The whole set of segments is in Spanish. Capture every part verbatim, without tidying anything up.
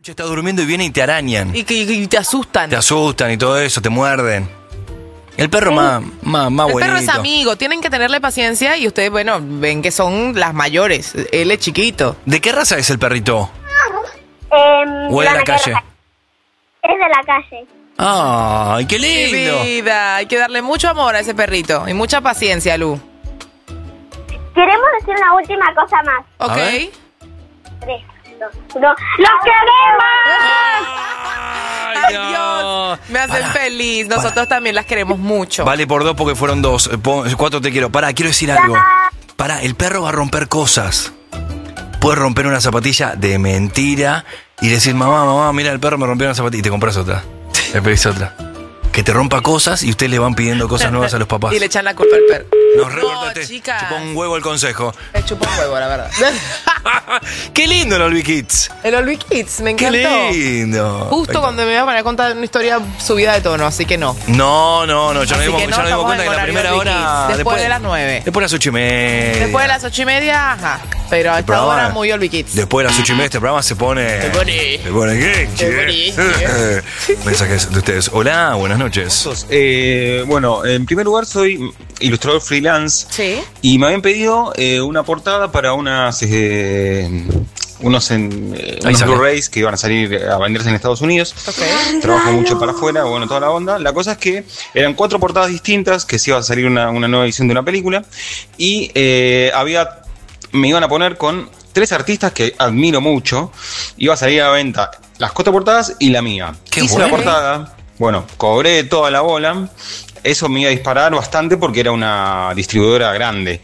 noche estás durmiendo y vienen y te arañan. Y, que, y te asustan. Te asustan y todo eso, te muerden. El perro Sí. más, más, más El bonito. perro es amigo, tienen que tenerle paciencia y ustedes, bueno, ven que son las mayores. Él es chiquito. ¿De qué raza es el perrito? Eh, ¿O es de la calle? Es de la calle. ¡Ay, qué Mi lindo! vida, hay que darle mucho amor a ese perrito y mucha paciencia, Lu. Queremos decir una última cosa más. ¿Ok? ver. Tres, dos, uno. ¡Los queremos! Ay, Dios, me hacen Pará, feliz. Nosotros pará. también las queremos mucho. Vale por dos porque fueron dos. Eh, pon- Cuatro te quiero. Pará, quiero decir algo. Pará, el perro va a romper cosas. Puedes romper una zapatilla de mentira y decir, mamá, mamá, mira, el perro me rompió una zapatilla y te compras otra. Le pedís otra. Que te rompa cosas y ustedes le van pidiendo cosas nuevas a los papás. Y le echan la culpa al perro. Nos No, recortaste. chicas. Chupó un huevo el consejo. Me chupa un huevo, la verdad. ¡Qué lindo el Olvi Kids! El Olvi Kids, me ¡Qué encantó. lindo! Justo cuando me iba a poner a contar una historia subida de tono, así que no. No, no, no, ya nos Así dimos, que no, ya nos dimos estamos cuenta en que la horario primera Olvi hora. Kids. Después de las nueve. Después de las ocho y media. Después de las ocho y media, ajá. Pero a El esta programa- hora muy Olvi Kids. Después de las ocho y media este programa se pone... Se pone- Se pone qué, Se pone- Mensajes de ustedes. Hola, buenas noches. Eh, bueno, en primer lugar soy ilustrador freelance Sí. y me habían pedido eh, una portada para unas eh, unos, en, eh, Ahí unos sale. Blu-rays que iban a salir a venderse en Estados Unidos. Ok. Trabajo mucho para afuera, bueno, toda la onda. La cosa es que eran cuatro portadas distintas, que se iba a salir una, una nueva edición de una película y eh, había me iban a poner con tres artistas que admiro mucho. Iba a salir a la venta las cuatro portadas y la mía. Qué Hice bueno. la portada, bueno, cobré toda la bola. Eso me iba a disparar bastante porque era una distribuidora grande.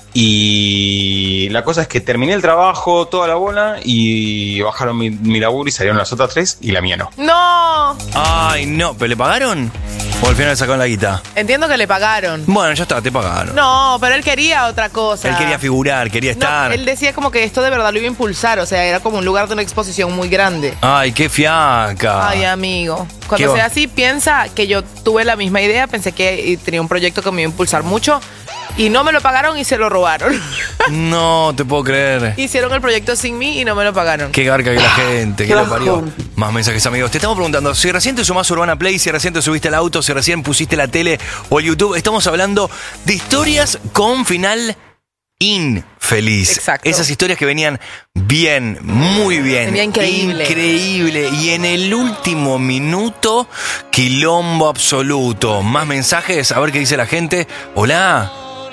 Y la cosa es que terminé el trabajo, toda la bola, y bajaron mi, mi laburo y salieron las otras tres y la mía no. ¡No! Ay, no, ¿pero le pagaron? ¿O al final le sacaron la guita? Entiendo que le pagaron. Bueno, ya está, te pagaron. No, pero él quería otra cosa. Él quería figurar, quería No, estar. él decía como que esto de verdad lo iba a impulsar, o sea, era como un lugar de una exposición muy grande. Ay, qué fiaca. Ay, amigo. ¿Qué Cuando va? sea así, piensa que yo tuve la misma idea, pensé que eh, tenía un proyecto que me iba a impulsar mucho y no me lo pagaron y se lo robaron. No te puedo creer. Hicieron el proyecto sin mí y no me lo pagaron. Qué garca que la gente, que Qué lo parió. bajón. Más mensajes, amigos. Te estamos preguntando si recién te sumás a Urbana Play, si recién te subiste al auto, si recién pusiste la tele o el YouTube. Estamos hablando de historias con final infeliz. Exacto. Esas historias que venían bien, muy bien. Venía increíble. Increíble. Y en el último minuto, quilombo absoluto. Más mensajes, a ver qué dice la gente. Hola.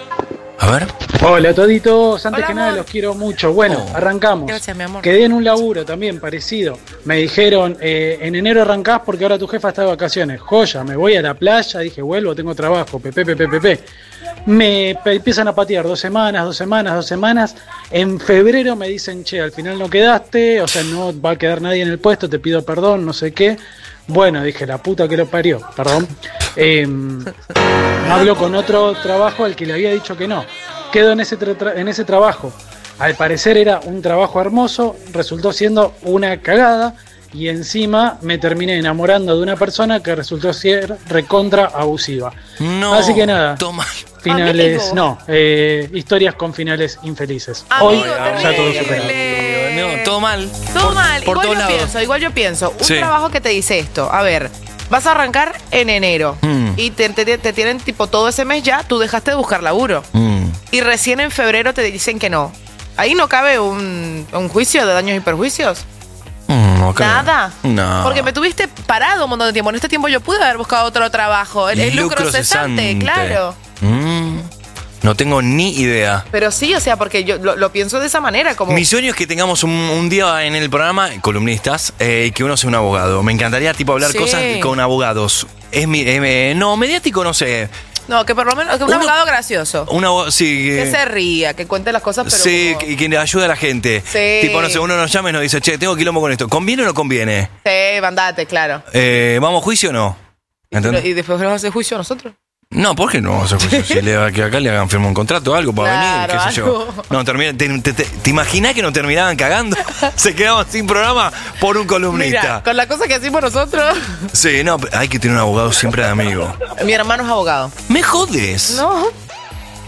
A ver. Hola toditos, antes Hola, que nada amor. los quiero mucho. Bueno, Oh. arrancamos. Gracias, mi amor. Quedé en un laburo también parecido. Me dijeron, eh, en enero arrancás porque ahora tu jefa está de vacaciones. Joya, me voy a la playa, dije, vuelvo, tengo trabajo, pepe, pepe, pepe. Me pe- empiezan a patear dos semanas, dos semanas, dos semanas. En febrero me dicen, che, al final no quedaste, o sea, no va a quedar nadie en el puesto, te pido perdón, no sé qué. Bueno, dije, la puta que lo parió, perdón. Eh, hablo con otro trabajo al que le había dicho que no. Quedo en ese, tra- tra- en ese trabajo. Al parecer era un trabajo hermoso, resultó siendo una cagada y encima me terminé enamorando de una persona que resultó ser recontra abusiva. No. Así que nada. Toma. Finales, Amigo. no, eh, historias con finales infelices. Amigo, Hoy terrible. ya todo superado. No, todo mal. Todo Por- mal. Por igual todos yo lados. pienso, igual yo pienso. Un Sí. trabajo que te dice esto. A ver, vas a arrancar en enero Mm. y te, te- te tienen tipo todo ese mes ya, tú dejaste de buscar laburo. Mm. Y recién en febrero te dicen que no. Ahí no cabe un, un juicio de daños y perjuicios. Mm, no creo. Nada. No. Porque me tuviste parado un montón de tiempo. En este tiempo yo pude haber buscado otro trabajo. El, el lucro, cesante, claro. Mm, no tengo ni idea. Pero sí, o sea, porque yo lo, lo pienso de esa manera. Como Mi sueño es que tengamos un, un día en el programa, columnistas, eh, que uno sea un abogado. Me encantaría tipo hablar Sí. cosas con abogados. Es mi, eh, no, mediático no sé. No, que por lo menos que un Uno- abogado gracioso. Un abogado, sí. Que eh, se ría, que cuente las cosas, pero sí, como- que, que le ayude a la gente. Sí. Tipo, no sé, uno nos llama y nos dice, che, tengo quilombo con esto. ¿Conviene o no conviene? Sí, mandate, claro. Eh, ¿Vamos a juicio o no? ¿Entendés? ¿Y después vamos a hacer juicio a nosotros? No, ¿por qué no vamos a hacer juicio? Si le, que acá le hagan firmar un contrato o algo para Claro, venir, qué sé algo. yo. No, termina, te, te, te, ¿te imaginás que nos terminaban cagando? Se quedaban sin programa por un columnista. Mira, con la cosa que hacemos nosotros. Sí, no, hay que tener un abogado siempre de amigo. Mi hermano es abogado. ¿Me jodes? No.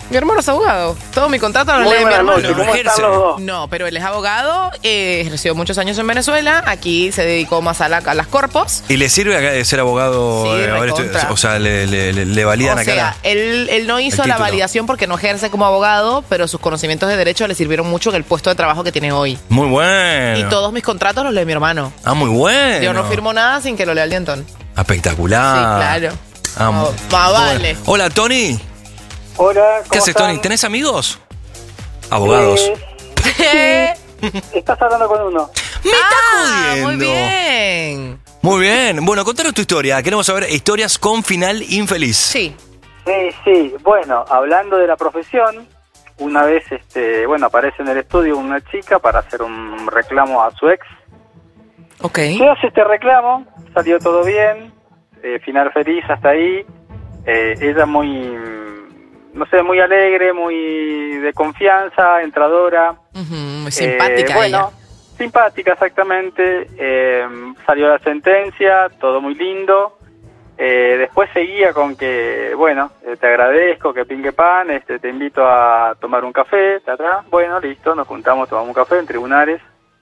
Mi hermano es abogado. Todo mi contrato lo Muy lee mi buenas hermano. noches, ¿cómo Ejerce. están los dos? No, pero él es abogado, eh, ejerció muchos años en Venezuela, aquí se dedicó más a, la- a las corpos. ¿Y le sirve acá de ser abogado? Sí, eh, haber recontra. estu- o sea, le, le- le- le validan O acá. sea, la- él, él no hizo el la título. validación porque no ejerce como abogado, pero sus conocimientos de derecho le sirvieron mucho en el puesto de trabajo que tiene hoy. Muy bueno. Y todos mis contratos los lee mi hermano. Ah, muy bueno. Yo no firmo nada sin que lo lea el dientón. Espectacular. Sí, claro. Ah, Más- muy- más muy vale. bueno. Hola, Tony. Hola, ¿cómo ¿Qué haces, están? Tony? ¿Tenés amigos? Abogados. Eh, estás hablando con uno. ¡Me Ah, está muy jodiendo! bien. Muy bien. Bueno, contanos tu historia. Queremos saber historias con final infeliz. Sí. Sí, sí. Bueno, hablando de la profesión, una vez, este, bueno, aparece en el estudio una chica para hacer un reclamo a su ex. Ok. Se hace este reclamo, salió todo bien, eh, final feliz hasta ahí. Eh, ella muy, mm, no sé, muy alegre, muy de confianza, entradora. Ujú, muy simpática Eh, bueno, ella. simpática exactamente. Eh, salió la sentencia, todo muy lindo. Eh, después seguía con que, bueno, eh, te agradezco, que pingue pan, este, te invito a tomar un café, ta, ta. Bueno, listo, nos juntamos, tomamos un café en tribunales.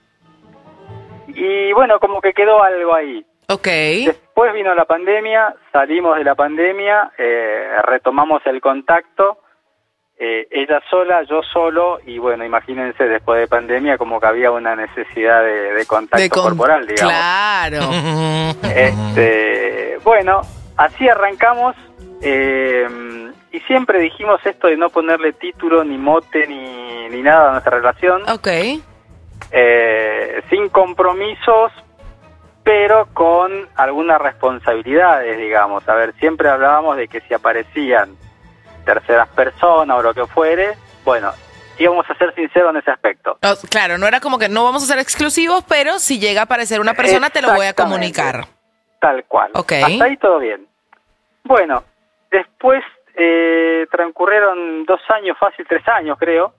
Y bueno, como que quedó algo ahí. Ok. Después vino la pandemia, salimos de la pandemia, eh, retomamos el contacto, eh, ella sola, yo solo, y bueno, imagínense, después de pandemia como que había una necesidad de, de contacto De con- corporal, digamos. Claro. Este, bueno, así arrancamos, eh, y siempre dijimos esto de no ponerle título, ni mote, ni, ni nada a nuestra relación. Ok. Eh, sin compromisos, pero con algunas responsabilidades, digamos. A ver, siempre hablábamos de que si aparecían terceras personas o lo que fuere, bueno, íbamos a ser sinceros en ese aspecto. Oh, claro, no era como que no vamos a ser exclusivos, pero si llega a aparecer una persona te lo voy a Exactamente. comunicar. Tal cual. Ok. Hasta ahí todo bien. Bueno, después eh, transcurrieron dos años, fácil tres años creo,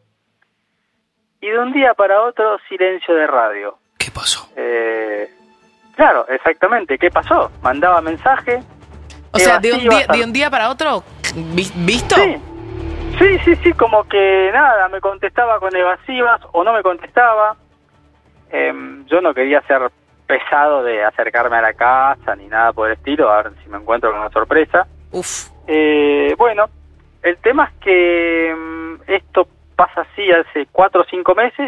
y de un día para otro silencio de radio. ¿Qué pasó? Eh, claro, exactamente. ¿Qué pasó? Mandaba mensaje. O sea, de un, evasivas, día, de un día para otro, vi- ¿visto? Sí, sí, sí, sí, como que nada, me contestaba con evasivas o no me contestaba. Eh, yo no quería ser pesado de acercarme a la casa ni nada por el estilo, a ver si me encuentro con una sorpresa. Uf. Eh, bueno, el tema es que mm, esto pasa así hace cuatro o cinco meses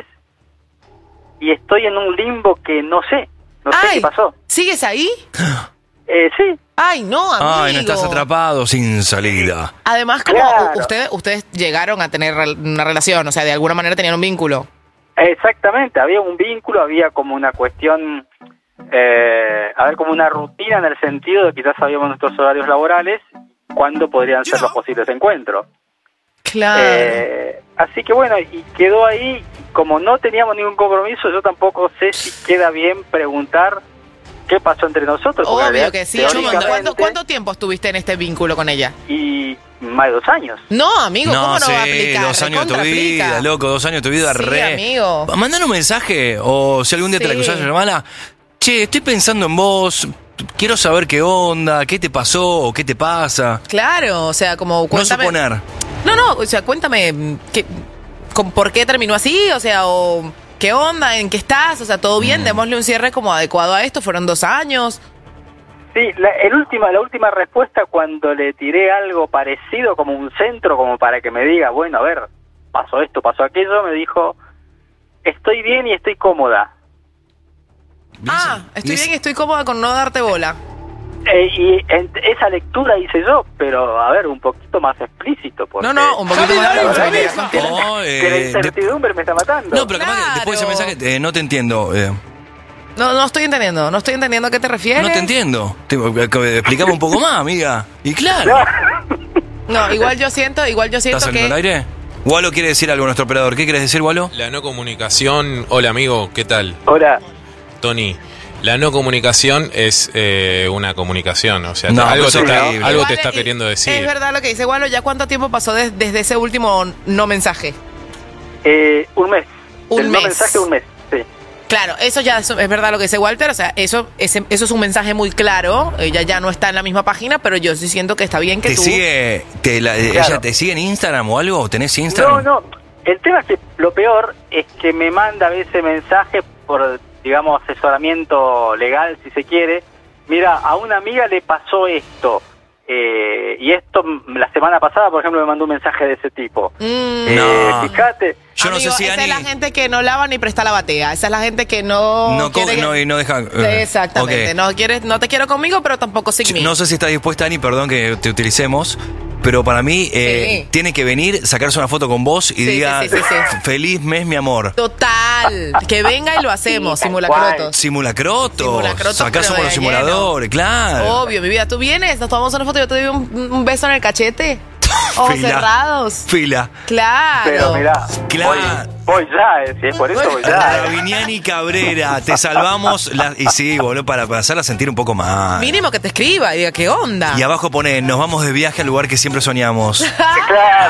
y estoy en un limbo que no sé, no sé Ay, qué pasó. ¿sigues ahí? Eh, sí, Ay, no, amigo. Ay, no estás atrapado sin salida. Además, como Claro. u- ustedes, ustedes llegaron a tener rel- una relación, o sea, de alguna manera tenían un vínculo. exactamente, había un vínculo, había como una cuestión, eh, a ver, como una rutina en el sentido de que ya sabíamos nuestros horarios laborales, cuándo podrían ser los posibles encuentros. Claro. Eh, así que bueno, y quedó ahí, y como no teníamos ningún compromiso, yo tampoco sé si queda bien preguntar qué pasó entre nosotros. porque en Obvio realidad, que sí. teóricamente, ¿Cuánto, cuánto tiempo estuviste en este vínculo con ella? Y más de dos años. No, amigo, ¿cómo no sí, va a aplicar? dos años de tu Recontra vida, aplica. loco, dos años de tu vida, Sí, re. amigo. Mandar un mensaje, o si algún día te la Sí. cruzás, hermana, che, estoy pensando en vos, quiero saber qué onda, qué te pasó, o qué te pasa. Claro, o sea, como No cuéntame. suponer. No, no, o sea, cuéntame ¿qué, con, por qué terminó así, o sea, o qué onda, en qué estás, o sea, todo Mm. bien, démosle un cierre como adecuado a esto, fueron dos años. Sí, la, el última, la última respuesta cuando le tiré algo parecido como un centro, como para que me diga, bueno, a ver, pasó esto, pasó aquello, me dijo, estoy bien y estoy cómoda. Ah, estoy Y es- bien, estoy cómoda con no darte bola. Eh, y en- esa lectura hice yo, pero a ver, un poquito más explícito. Porque No, no, un poquito más la verdad de que- No, que eh, la de- incertidumbre me está matando. No, pero capaz que después de ese Claro. mensaje eh, no te entiendo. eh, No, no estoy entendiendo, no estoy entendiendo a qué te refieres. no te entiendo. Te, eh, explicame un poco más, amiga. Y claro. No, igual yo siento, igual yo siento ¿Estás saliendo que... al aire? Walo quiere decir algo, nuestro operador. ¿Qué quieres decir, Walo? La no comunicación. Hola, amigo, ¿qué tal? Ahora, Tony. La no comunicación es eh, una comunicación, o sea, No, algo, eso te es está, horrible. algo Igual te está es- queriendo decir. Es verdad lo que dice Walo, ¿ya cuánto tiempo pasó des- desde ese último no mensaje? eh, un mes. Un El no mes. mensaje, un mes, sí. Claro, eso ya es, es verdad lo que dice Walter, o sea, eso, ese, eso es un mensaje muy claro, ella ya no está en la misma página, pero yo sí siento que está bien que ¿Te tú... sigue, te, la, Claro. ella te sigue en Instagram o algo? ¿Tenés Instagram? No, no, el tema es que lo peor es que me manda a veces mensajes por, digamos, asesoramiento legal, si se quiere. Mira, a una amiga le pasó esto, eh, y esto la semana pasada, por ejemplo, me mandó un mensaje de ese tipo. Mm. Eh, No. Fíjate... Yo no Amigo, sé si esa Ani... es la gente que no lava ni presta la batea. Esa es la gente que no... No, co- quiere- no, y no deja... eh, Exactamente. ok. No quieres, no te quiero conmigo, pero tampoco sin mí. No sé si está dispuesta, Ani, perdón que te utilicemos, pero para mí eh, Sí. tiene que venir, sacarse una foto con vos y Sí, diga, sí, sí, sí, sí. feliz mes, mi amor. Total. Que venga y lo hacemos, Sí, tal simulacrotos. Simulacrotos. Simulacrotos, Acá pero somos de los lleno. simuladores, claro. Obvio, mi vida. Tú vienes, nos tomamos una foto y yo te doy un, un beso en el cachete. Ojos Fila. cerrados. Fila. Claro. Pero mirá, Claro. voy, voy ya, eh, si es por eso voy ya. Rabiniani Cabrera, te salvamos. La, y sí, boludo, para, para hacerla sentir un poco más. Mínimo que te escriba y diga, ¿qué onda? Y abajo pone, nos vamos de viaje al lugar que siempre soñamos. Claro.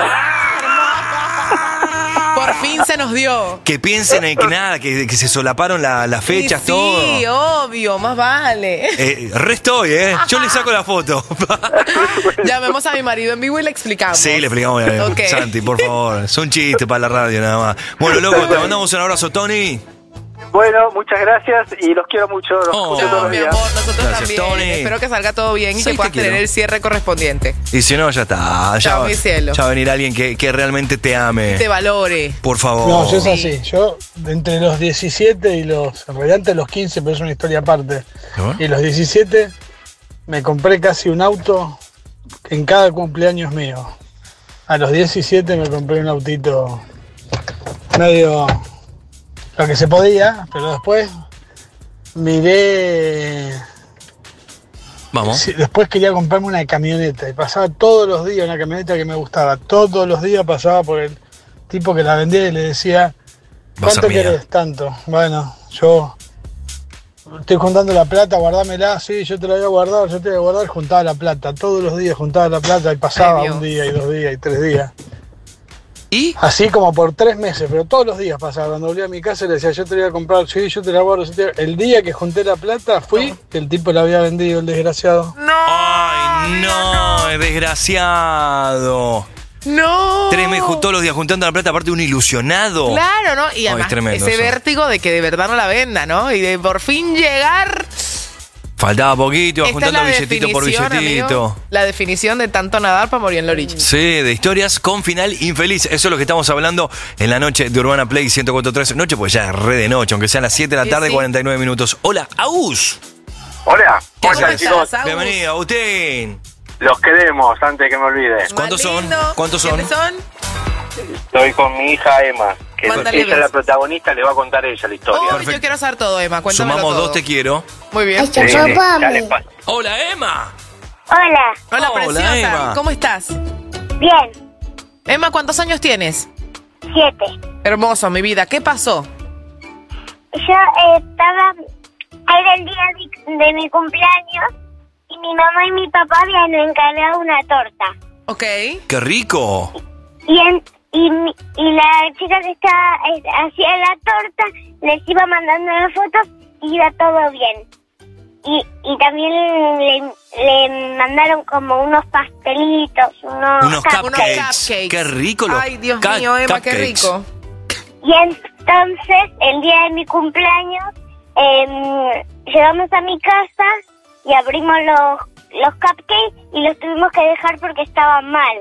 Por fin se nos dio. Que piensen en que nada, que, que se solaparon la- las fechas, Y todo. Sí, obvio, más vale. Eh, re estoy, ¿eh? Yo le saco la foto. Llamemos a mi marido en vivo y le explicamos. Sí, le explicamos. eh, Ok. Santi, por favor. Es un chiste para la radio, nada más. Bueno, loco, te mandamos un abrazo, Tony. Bueno, muchas gracias y los quiero mucho. Los Oh. escucho todos Chao, los mi días. amor, nosotros Gracias, también. Tony. Espero que salga todo bien y Sí, que puedas te quiero. tener el cierre correspondiente. Y si no, ya está. Ya, Chao, va- mi cielo. ya va a venir alguien que, que realmente te ame. Te valore. Por favor. No, yo es Sí. así. Yo, entre los diecisiete y los. En realidad, antes de los quince, pero es una historia aparte. ¿No? Y los diecisiete, me compré casi un auto en cada cumpleaños mío. A los diecisiete me compré un autito medio. Lo que se podía, pero después miré. Vamos. Sí, después quería comprarme una camioneta y pasaba todos los días una camioneta que me gustaba. Todos los días pasaba por el tipo que la vendía y le decía, Va a ser ¿cuánto mía. querés? Tanto. Bueno, yo estoy juntando la plata, guardámela, sí, yo te la voy a guardar, yo te la voy a guardar, juntaba la plata. Todos los días juntaba la plata y pasaba Ay, Dios. un día y dos días y tres días. ¿Y? Así como por tres meses, pero todos los días pasaba. Cuando volví a mi casa le decía, yo te la voy a comprar, sí, yo te la guardo. yo te la-". El día que junté la plata fui, que el tipo la había vendido, el desgraciado. No. ¡Ay, no! ¡Desgraciado! No. Tres meses ju- todos los días juntando la plata, aparte de un ilusionado. Claro, ¿no? Y Ay, además es tremendo ese eso. vértigo de que de verdad no la venda, ¿no? Y de por fin llegar. Faltaba poquito, iba Esta es juntando la billetito por definición, billetito. amigo, la definición de tanto nadar para morir en la orilla. Sí, de historias con final infeliz. Eso es lo que estamos hablando en la noche de Urbana Play ciento cuatro punto tres. Noche, pues ya es re de noche, aunque sean las siete de la Sí, tarde, sí. cuarenta y nueve minutos. Hola, Agus. Hola, ¿Qué ¿cómo están, haces? chicos? Agus? Bienvenido, Agustín. Los queremos, antes de que me olvide. ¿Cuántos Más son? lindo. ¿Cuántos son? ¿Quiénes son? Estoy con mi hija Emma, que Mándale ella es la besos. protagonista, le va a contar ella la historia. Oh, Perfecto. yo quiero saber todo, Emma. Cuéntamelo Sumamos todo. dos, te quiero. Muy bien. Sí, sí, ya les paso. Hola, Emma. Hola. Hola, Hola, preciosa. Emma. ¿Cómo estás? Bien. Emma, ¿cuántos años tienes? Siete. Hermoso, mi vida. ¿Qué pasó? Yo eh, estaba... Era el día de, de mi cumpleaños y mi mamá y mi papá habían encargado una torta. Ok. ¡Qué rico! Y, en, y, mi- y la chica que está, eh, hacía la torta les iba mandando las fotos y iba todo bien. Y, y también le, le mandaron como unos pastelitos, unos... Unos cap- Unos cupcakes. cupcakes. ¡Qué rico! los Ay, Dios ca- mío, Emma, qué cupcakes. rico. Y entonces, el día de mi cumpleaños, eh, llegamos a mi casa y abrimos los, los cupcakes y los tuvimos que dejar porque estaban mal.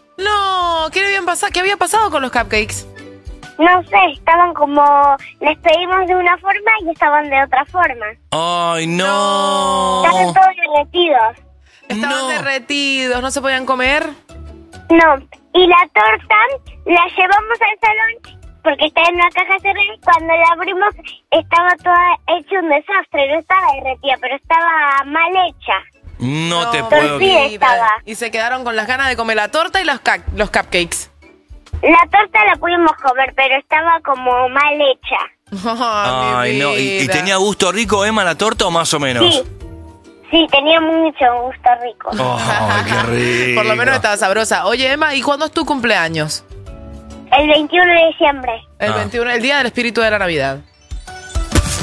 No, ¿qué habían pasado? ¿Qué había pasado con los cupcakes? No sé, estaban como... Les pedimos de una forma y estaban de otra forma. ¡Ay, no! Estaban todos derretidos. Estaban No. derretidos, ¿no se podían comer? No, y la torta la llevamos al salón porque está en una caja cerrada y cuando la abrimos estaba toda hecha un desastre. No estaba derretida, pero estaba mal hecha. No te No, puedo... sí, vida. estaba. Y se quedaron con las ganas de comer la torta y los, ca- los cupcakes. La torta la pudimos comer, pero estaba como mal hecha. Ay, Ay, mi no. ¿Y, y vida. tenía gusto rico, Emma, la torta o más o menos? Sí, sí, tenía mucho gusto rico. ¡Ay, qué rico! Por lo menos estaba sabrosa. Oye, Emma, ¿y cuándo es tu cumpleaños? El veintiuno de diciembre. El Ah. veintiuno, el día del espíritu de la Navidad.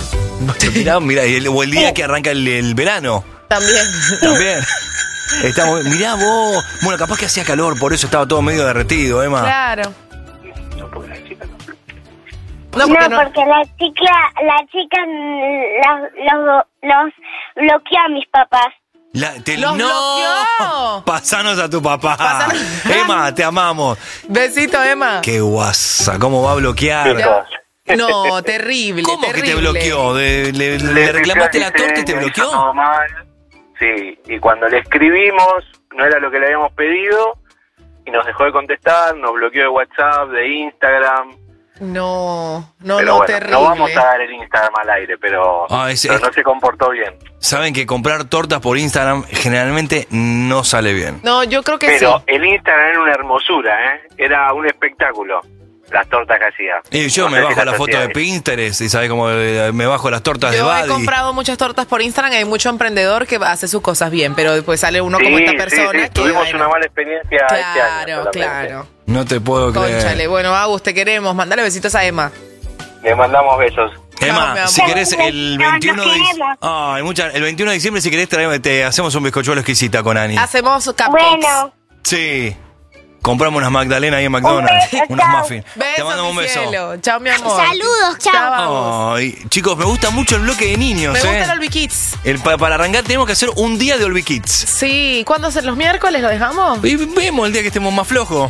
Mirá, mirá, y el- o el día que arranca el, el verano. También. También. Está muy- mirá vos. Bueno, capaz que hacía calor, por eso estaba todo medio derretido, Emma. Claro. No, porque la chica no. No, No, porque no. porque la chica, la chica mm, los, los, los bloqueó a mis papás. La- te- ¡Los ¡No! bloqueó! Pasanos a tu papá. Pasanos- Emma, te amamos. Besito, Emma. Qué guasa, ¿cómo va a bloquear? Chicos, No, terrible. ¿Cómo que te terrible. bloqueó? De- le, le reclamaste la torta y te Dice, bloqueó? hizo todo mal. Sí, y cuando le escribimos, no era lo que le habíamos pedido, y nos dejó de contestar, nos bloqueó de WhatsApp, de Instagram. No, no, pero no, bueno, terrible. no vamos a dar el Instagram al aire, pero, Ah, ese- pero no se comportó bien. Saben que comprar tortas por Instagram generalmente no sale bien. No, yo creo que Pero sí. el Instagram era una hermosura, ¿eh? Era un espectáculo, las tortas que hacía. Y yo No me sé si bajo las la foto hacía de ahí. Pinterest y sabes cómo eh, me bajo las tortas de Yo he Buddy. comprado muchas tortas por Instagram y hay mucho emprendedor que hace sus cosas bien, pero después sale uno como Sí, esta sí, persona sí, que... tuvimos bueno, una mala experiencia este año. Claro, solamente. claro. No te puedo creer. Cónchale, bueno, Agus, te queremos. Mandale besitos a Emma. Le mandamos besos. No, mi Emma, amor. si querés el No, no veintiuno de diciembre. queremos. Ay, mucha- el veintiuno de diciembre, si querés, traeme- te hacemos un bizcochuelo exquisita con Ani. Hacemos cupcakes. Bueno, Sí. Compramos unas Magdalena ahí en McDonald's. beso, unos chao. muffins. Te Besos, mando un mi beso. cielo. Chao, mi amor. Saludos, chao. Agus. Ay, chicos, me gusta mucho el bloque de niños, Me ¿eh? gusta el Olvi Kids. El- pa- para arrancar tenemos que hacer un día de Olvi Kids. Sí, ¿cuándo hacen los miércoles? ¿Lo dejamos? Y vemos el día que estemos más flojos.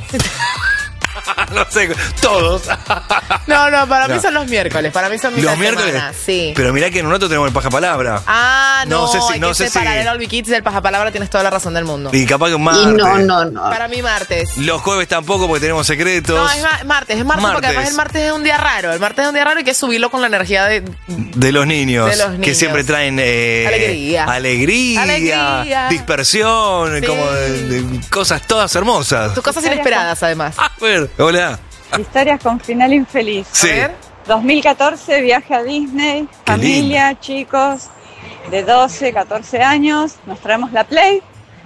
No sé, todos. No, no, para mí No. son los miércoles. Para mí son mis Los miércoles. Sí. Pero mirá que en un rato tenemos el pajapalabra. Ah, no, No sé si- hay no que sé separar si- el Olvi Kids del Pajapalabra, tienes toda la razón del mundo. Y capaz que un martes. Y no, no, no. Para mí martes. Los jueves tampoco porque tenemos secretos. No, es ma- martes, es martes, porque Martes. además el martes es un día raro. El martes es un día raro y hay que subirlo con la energía de... De los niños. De los Que niños. siempre traen eh, Alegría. Alegría. Alegría. Dispersión. Sí. Como de, de cosas todas hermosas. Tus cosas inesperadas, además. A ver, hola. Historias con final infeliz. Sí. A ver. dos mil catorce, viaje a Disney, Qué familia, chicos de doce, catorce años, nos traemos la Play,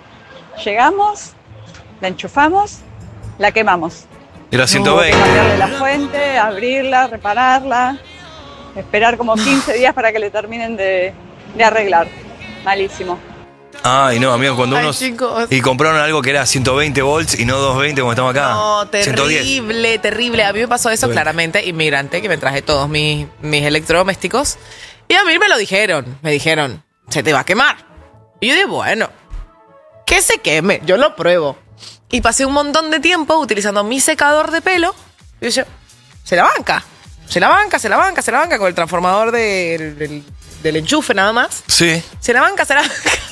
llegamos, la enchufamos, la quemamos. Era ciento Hubo que veinte. cambiarle la fuente, abrirla, repararla, esperar como quince días para que le terminen de, de arreglar. Malísimo. Ay, no, amigo, cuando Ay, unos. chicos. Y compraron algo que era ciento veinte volts y no doscientos veinte como estamos acá. No, ciento diez. terrible, terrible. A mí me pasó eso Bueno. claramente, inmigrante, que me traje todos mis, mis electrodomésticos. Y a mí me lo dijeron. Me dijeron, se te va a quemar. Y yo dije, bueno, que se queme, yo lo pruebo. Y pasé un montón de tiempo utilizando mi secador de pelo. Y yo, se la banca. Se la banca, se la banca, se la banca con el transformador de- del, del enchufe nada más. Sí. Se la banca, se la banca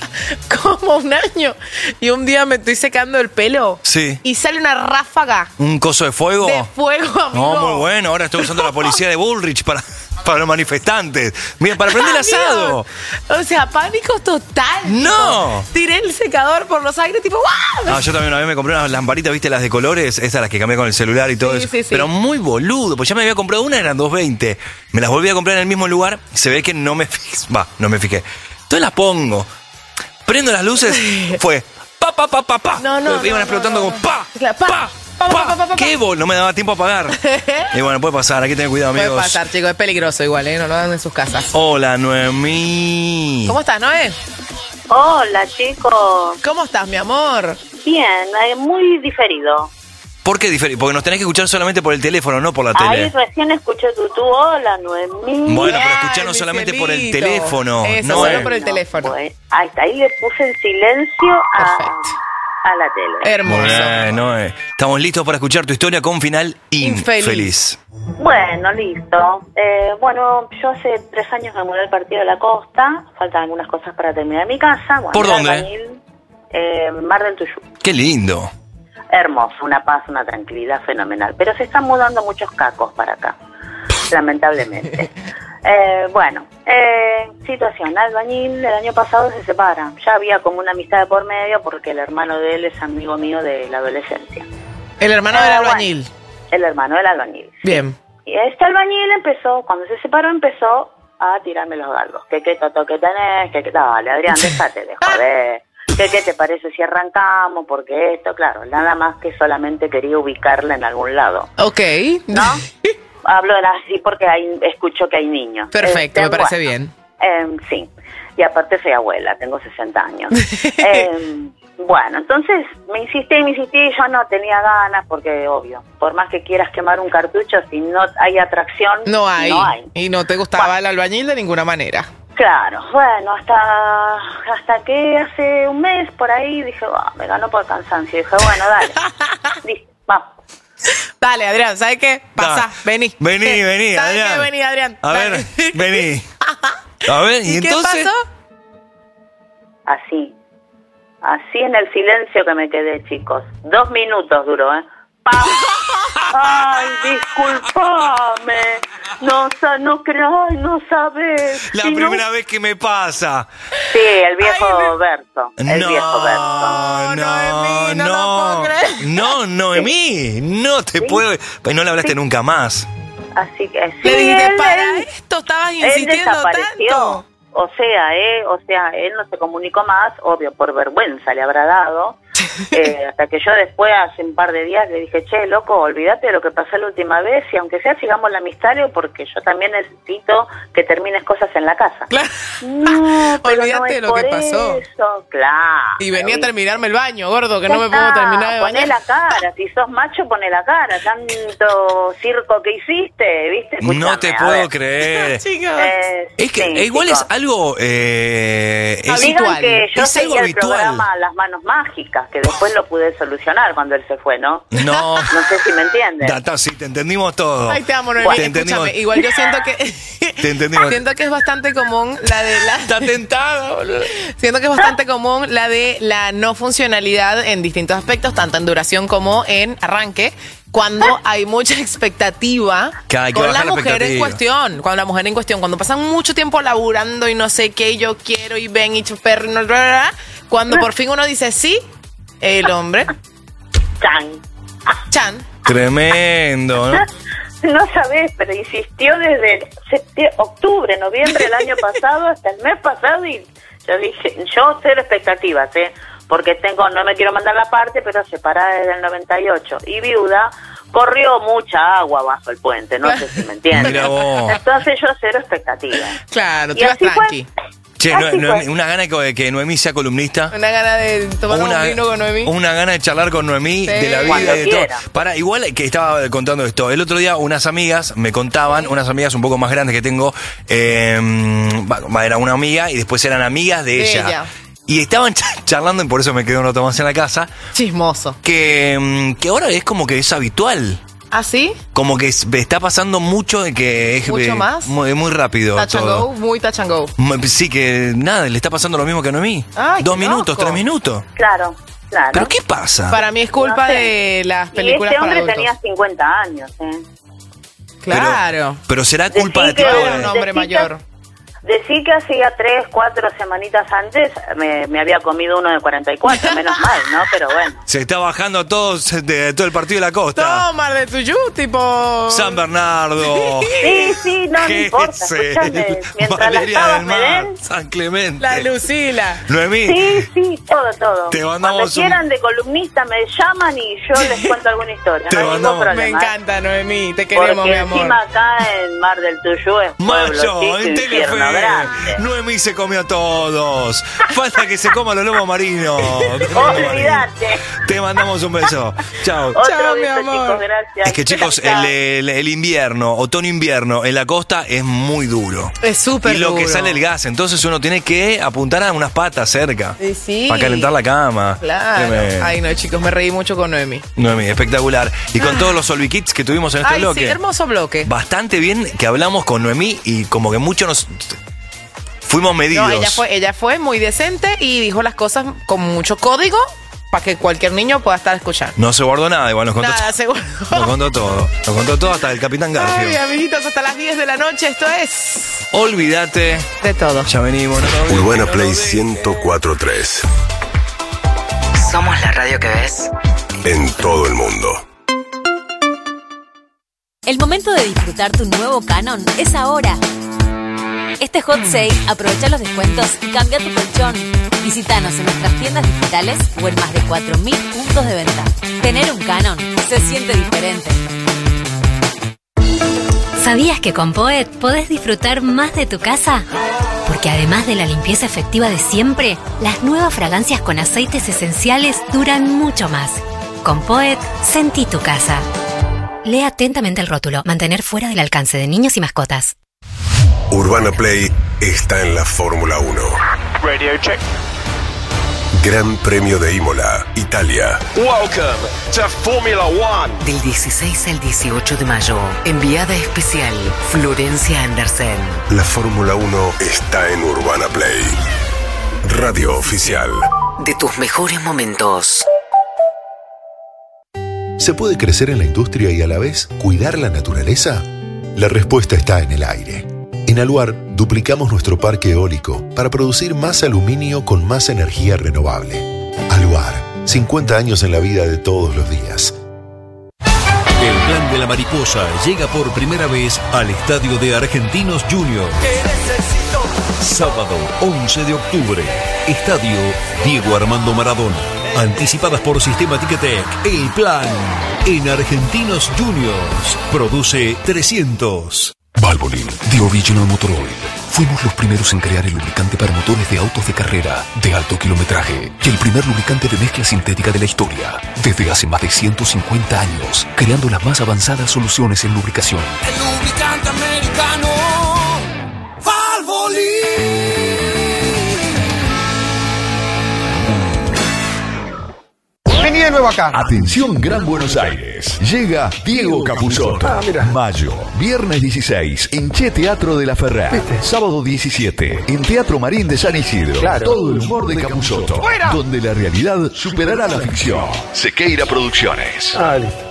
como un año. Y un día me estoy secando el pelo. Sí. Y sale una ráfaga ¿Un coso de fuego? de fuego, amigo. No, muy bueno. Ahora estoy usando la policía de Bullrich para, para los manifestantes. Mira, para prender el asado. Amigo, o sea, pánico total. No. tipo, Tiré el secador por los aires, tipo, ¡guau! No, yo también una vez me compré unas lamparitas, viste, las de colores, esas las que cambié con el celular y todo Sí, eso. sí, sí. Pero muy boludo, pues ya me había comprado una, eran doscientos veinte. Me las volví a comprar en el mismo lugar, se ve que no me fijé. Va, no me fijé. Entonces las pongo. Prendo las luces, fue pa, pa, pa, pa, pa. No, no, Iban no, explotando no, no, como no. pa, Claro, pa, pa, pa, pa, pa, pa, pa, pa. ¿Qué bol? No me daba tiempo a apagar. Y bueno, puede pasar, hay que tener cuidado, amigos. Puede pasar, chicos, es peligroso igual, ¿eh? No lo hagan en sus casas. Hola, Noemí. ¿Cómo estás, Noé? Hola, chicos. ¿Cómo estás, mi amor? Bien, eh, muy diferido. ¿Por qué diferente? Porque nos tenés que escuchar solamente por el teléfono, no por la Ahí tele. recién escuché tu tu hola, Noemí. Bueno, pero Ay, escucharnos mi solamente por el cielito. teléfono. Eso, no solo es- por el teléfono. Pues, ahí está, ahí le puse el silencio a, Perfecto. a la tele. Hermoso. Bueno, eh. Estamos listos para escuchar tu historia con final infeliz. Infeliz. Bueno, listo. Eh, bueno, yo hace tres años me mudé al Partido de la Costa. Faltan algunas cosas para terminar mi casa. Bueno, ¿Por era dónde? albañil, Eh, Mar del Tuyú. Qué lindo. Hermoso, una paz, una tranquilidad fenomenal. Pero se están mudando muchos cacos para acá, lamentablemente. Eh, bueno, eh, situación, albañil el año pasado se separa. Ya había como una amistad de por medio porque el hermano de él es amigo mío de la adolescencia. El hermano Eh, del bueno, albañil. el hermano del albañil. Bien. Y este albañil empezó, cuando se separó, empezó a tirarme los galgos. Que qué toto que tenés, que qué... Dale, Adrián, déjate de joder. ¿Qué, ¿Qué te parece si arrancamos? Porque esto, claro, nada más que solamente quería ubicarla en algún lado. Ok. ¿No? hablo así porque hay, escucho que hay niños. Perfecto, Este, me parece bueno, bien. Eh, sí, y aparte soy abuela, tengo sesenta años. eh, bueno, entonces me insistí, me insistí y yo no tenía ganas porque, obvio, por más que quieras quemar un cartucho, si no hay atracción, No hay. no hay. Y no te gustaba el albañil de ninguna manera. Claro, bueno, hasta hasta que hace un mes por ahí dije, oh, me ganó por cansancio. Dije, bueno, dale, listo, vamos. Dale, Adrián, ¿sabes qué? Pasa, Da. vení. Vení, vení, ¿Sabes Adrián. qué? Vení, Adrián. A Dale. ver, vení. A ver, y, ¿Y qué entonces. pasó? Así, así en el silencio que me quedé, chicos. Dos minutos duró, ¿eh? ¡Pam! ¡Ay, disculpame! No, sa- no creo, ay, no sabes. La Si no- primera vez que me pasa. Sí, el viejo Ay, me- verso. El no, viejo verso. no, Noemí, no lo no, puedo creer. no, Noemí, no te Sí. puedo, pues no le hablaste Sí. nunca más. Así que sí, Le dijiste, él- para él- esto estabas él insistiendo desapareció. tanto. O sea, eh, o sea, él no se comunicó más, obvio, por vergüenza le habrá dado. Eh, hasta que yo después, hace un par de días, le dije, che, loco, olvídate de lo que pasó la última vez y aunque sea sigamos la amistad, porque yo también necesito que termines cosas en la casa. Claro. No, pero Olvídate no es de lo que por pasó. eso, claro. Y venía a ¿viste? terminarme el baño, gordo, que Ya no me puedo está, terminar de Poné bañar. la cara, si sos macho, poné la cara. Tanto circo que hiciste, ¿viste? No Escúchame, te a puedo ver. creer. Chicos. Eh, Es que sí, igual chicos. es algo eh, es, Habitual. Digan que yo Es seguí algo el habitual. programa Las Manos Mágicas, que después lo pude solucionar cuando él se fue, ¿no? No. No sé si me entienden. Data, sí, te entendimos todo. Ay, te amo, Noemí. Bueno, te entendimos. Escúchame, igual yo siento que... Te entendimos. Siento que es bastante común la de la... Está tentado, boludo. Siento que es bastante común la de la no funcionalidad en distintos aspectos, tanto en duración como en arranque, cuando hay mucha expectativa Que hay que con la bajar la mujer en expectativa. cuestión, cuando la mujer en cuestión, cuando pasan mucho tiempo laburando y no sé qué, y yo quiero y ven y chuper, y no, bla, bla, bla, cuando por fin uno dice sí, el hombre, Chan. chan, Tremendo, ¿no? No sabés, pero insistió desde septi- octubre, noviembre del año pasado hasta el mes pasado y yo dije, yo cero expectativas, ¿eh? Porque tengo, no me quiero mandar la parte, pero separada desde el noventa y ocho y viuda, corrió mucha agua bajo el puente, no sé si me entienden. Mira vos. Entonces yo cero expectativas. claro, Y tú vas así fue. tranqui. Che, Así no, Noemí- fue. una gana que, que Noemí sea columnista. Una gana de tomar una, un vino con Noemí. una gana de charlar con Noemí Sí. de la vida Cuando y de todo. quiera. Para, igual que estaba contando esto. El otro día unas amigas me contaban, unas amigas un poco más grandes que tengo, eh, va, era una amiga y después eran amigas de, De ella. ella. Y estaban ch- charlando, y por eso me quedé un rato más en la casa, Chismoso. que, mm, que ahora es como que es habitual. ¿Ah, sí? Como que es- está pasando mucho de que es ¿Mucho eh, más? muy, muy rápido Touch and todo. go, muy touch and go. Mm, Sí, que nada, le está pasando lo mismo que a Noemí. Ay, Dos qué minutos, loco. tres minutos. Claro, claro. ¿Pero qué pasa? Para mí es culpa No sé. de las Y películas este para hombre adultos. tenía cincuenta años, ¿eh? Pero- Claro. Pero será culpa Decí de que tipo Era de- un hombre Decí que- mayor. Decí que hacía tres, cuatro semanitas antes me, me había comido uno de cuarenta y cuatro, menos mal, ¿no? Pero bueno. Se está bajando a todos de todo el partido de la costa. Toma de Tuyú, tipo. San Bernardo. Sí, sí, no, no importa, Gesell, escúchame, mientras las Valeria tabas del me Mar, den. San Clemente. La Lucila. Noemí, Sí, sí, todo, todo. Te mandamos Cuando un- quieran de columnista me llaman y yo les cuento alguna historia. Te no hay ningún mandamos- problema. Me ¿eh? encanta, Noemí. Te queremos, Porque mi amor. encima acá en Mar del Tuyú es pueblo Mayo, chico, en infierno Telefe. grande. Noemí se comió a todos. Falta que se coma los lomos marinos. Olvídate. Te mandamos un beso. Chao. Otro Chao, mi beso, amor. chicos, gracias. Es que chicos, Chao. el, el- el invierno, otoño-invierno en la costa es muy duro. Es súper Y lo que duro. sale el gas, entonces uno tiene que apuntar a unas patas cerca. Sí, sí. Para calentar la cama. Claro. Tremendo. Ay, no, chicos, me reí mucho con Noemí. Noemí, espectacular. Y con todos los Solvikits que tuvimos en este Ay, bloque. sí, hermoso bloque. Bastante bien que hablamos con Noemí y como que mucho nos fuimos medidos. No, ella fue, ella fue muy decente y dijo las cosas con mucho código para que cualquier niño pueda estar escuchando. No se guardó nada, igual nos contó, Nada, seguro. nos contó todo. Nos contó todo hasta el Capitán Garfio. Ay, amiguitos, hasta las diez de la noche. Esto es Olvídate. de todo. Ya venimos. No te olvides, Urbana no te Play olvides. ciento cuatro punto tres. Somos la radio que ves. En todo el mundo. El momento de disfrutar tu nuevo Canon es ahora. Este hot sale, aprovecha los descuentos y cambia tu colchón. Visítanos en nuestras tiendas digitales o en más de cuatro mil puntos de venta. Tener un Canon se siente diferente. ¿Sabías que con Poet podés disfrutar más de tu casa? Porque además de la limpieza efectiva de siempre, las nuevas fragancias con aceites esenciales duran mucho más. Con Poet, sentí tu casa. Lee atentamente el rótulo. Mantener fuera del alcance de niños y mascotas. Urbana Play está en la Fórmula uno. Radio check. Gran Premio de Imola, Italia. Welcome to Formula One. Del dieciséis al dieciocho de mayo, enviada especial, Florencia Andersen. La Fórmula uno está en Urbana Play. Radio oficial. De tus mejores momentos. ¿Se puede crecer en la industria y a la vez cuidar la naturaleza? La respuesta está en el aire. En Aluar duplicamos nuestro parque eólico para producir más aluminio con más energía renovable. Aluar, cincuenta años en la vida de todos los días. El Plan de la Mariposa llega por primera vez al estadio de Argentinos Juniors. Sábado once de octubre, Estadio Diego Armando Maradona. Anticipadas por Sistema Ticketek. El Plan en Argentinos Juniors. Produce trescientos. Valvoline, The Original Motor Oil. Fuimos los primeros en crear el lubricante para motores de autos de carrera de alto kilometraje y el primer lubricante de mezcla sintética de la historia. Desde hace más de ciento cincuenta años, creando las más avanzadas soluciones en lubricación. El lubricante americano Valvoline. Vení de nuevo acá. Atención Gran Buenos Aires. Llega Diego Capusotto. Ah, mira. Mayo, viernes dieciséis, en Che Teatro de la Ferrer. ¿Viste? Sábado diecisiete, en Teatro Marín de San Isidro. Claro. Todo el humor de Capusotto. ¡Fuera! Donde la realidad superará la ficción. Sequeira Producciones. Ah, listo.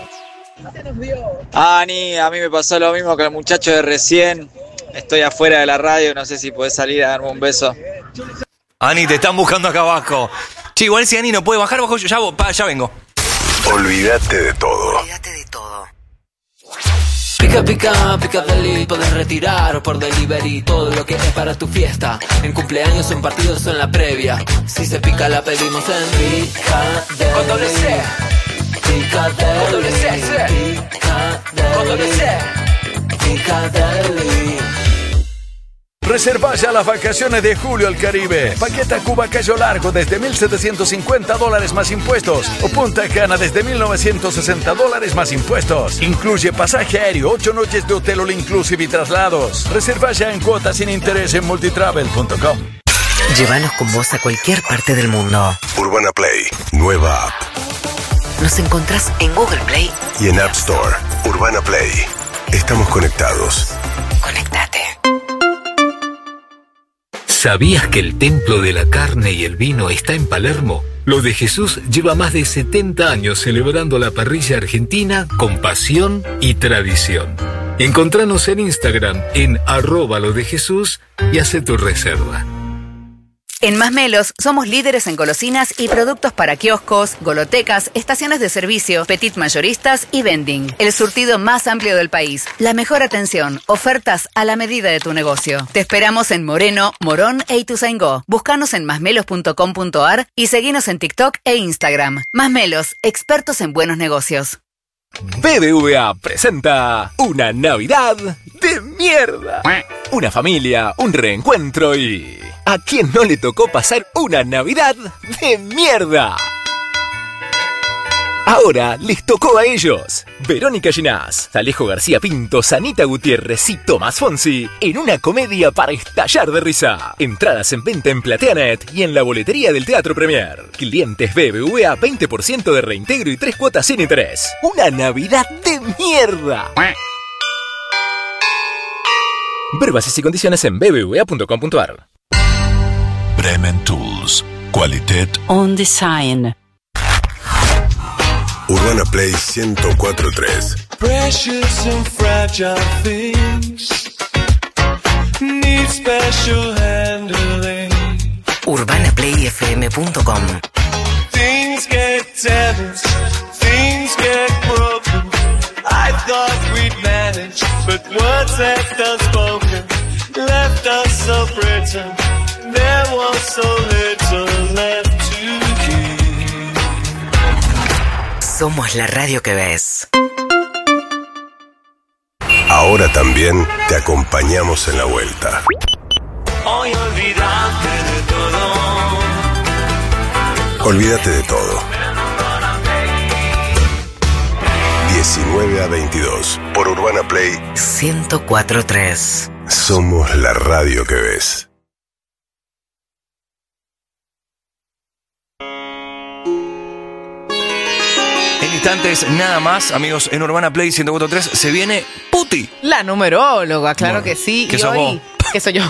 Ani, a mí me pasó lo mismo que al muchacho de recién. Estoy afuera de la radio, no sé si podés salir a darme un beso. Ani, te están buscando acá abajo. Che, igual si Ani no puede bajar, bajo yo. Ya, pa, ya vengo. Olvídate de todo. Olvídate de todo. Pica, pica, pica deli, podés retirar o por delivery todo lo que es para tu fiesta. En cumpleaños, en partidos o en la previa. Si se pica la pedimos en Pica Deli. Con doble C. Pica Deli. Con doble C, C. Pica Deli. Con doble C. Pica Deli. Reserva ya las vacaciones de julio al Caribe. Paquete Cuba Cayo Largo desde mil setecientos cincuenta dólares más impuestos. O Punta Cana desde mil novecientos sesenta dólares más impuestos. Incluye pasaje aéreo, ocho noches de hotel all inclusive y traslados. Reserva ya en cuotas sin interés en multitravel punto com. Llévanos con vos a cualquier parte del mundo. Urbana Play, nueva app. Nos encontrás en Google Play Y en App Store. Urbana Play. Estamos conectados. Conectate. ¿Sabías que el templo de la carne y el vino está en Palermo? Lo de Jesús lleva más de setenta años celebrando la parrilla argentina con pasión y tradición. Encontranos en Instagram en arroba lo de Jesús y hace tu reserva. En Masmelos somos líderes en golosinas y productos para kioscos, golotecas, estaciones de servicio, petit mayoristas y vending. El surtido más amplio del país. La mejor atención. Ofertas a la medida de tu negocio. Te esperamos en Moreno, Morón e Ituzaingó. Búscanos en masmelos punto com punto ar y seguinos en TikTok e Instagram. Masmelos, expertos en buenos negocios. B B V A presenta una Navidad de mierda. Una familia, un reencuentro y... ¿a quién no le tocó pasar una Navidad de mierda? Ahora les tocó a ellos. Verónica Ginás, Alejo García Pinto, Sanita Gutiérrez y Tomás Fonsi en una comedia para estallar de risa. Entradas en venta en Plateanet y en la boletería del Teatro Premier. Clientes B B V A veinte por ciento de reintegro y tres cuotas sin interés. Una Navidad de mierda. Ver bases y condiciones en b b v a punto com punto ar. Bremen Tools. Qualitet On Design. Urbana Play ciento cuatro punto tres. Precious and fragile things need special handling. urbana play f m punto com. Things get damaged, things get broken. I thought we'd manage, but words left unspoken left us so brittle. There was so little left to give. Somos la radio que ves. Ahora también te acompañamos en la vuelta. Hoy olvídate de todo. Olvídate de todo. diecinueve a veintidós por Urbana Play ciento cuatro punto tres. Somos la radio que ves. En instantes, nada más, amigos, en Urbana Play ciento cuatro punto tres se viene Puti. La numeróloga, claro Bueno, que sí. ¿qué y sos hoy, vos? ¿Qué soy yo?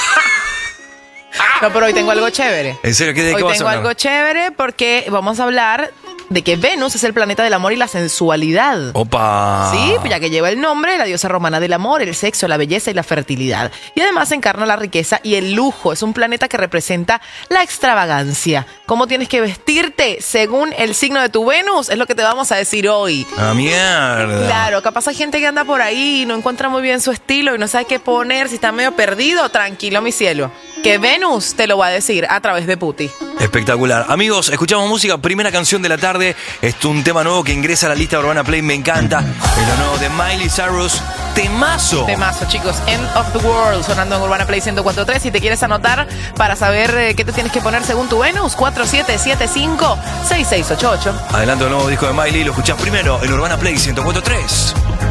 No, pero hoy tengo algo chévere. ¿En serio? ¿Qué, de Hoy qué vas a tengo hablar? algo chévere porque vamos a hablar de que Venus es el planeta del amor y la sensualidad. Opa. Sí, pues ya que lleva el nombre de la diosa romana del amor, el sexo, la belleza y la fertilidad. Y además encarna la riqueza y el lujo. Es un planeta que representa la extravagancia. ¿Cómo tienes que vestirte según el signo de tu Venus? Es lo que te vamos a decir hoy. Ah, mierda. Claro, capaz hay gente que anda por ahí y no encuentra muy bien su estilo y no sabe qué poner, si está medio perdido. Tranquilo, mi cielo, que Venus te lo va a decir a través de Puti. Espectacular. Amigos, escuchamos música, primera canción de la tarde. Es un tema nuevo que ingresa a la lista de Urbana Play, me encanta. Es lo nuevo de Miley Cyrus. Temazo. Temazo, chicos. End of the World, sonando en Urbana Play ciento cuatro punto tres. Si te quieres anotar para saber eh, qué te tienes que poner según tu Venus, cuatro siete siete cinco seis seis ocho ocho. Adelanto el nuevo disco de Miley, lo escuchás primero en Urbana Play ciento cuatro punto tres.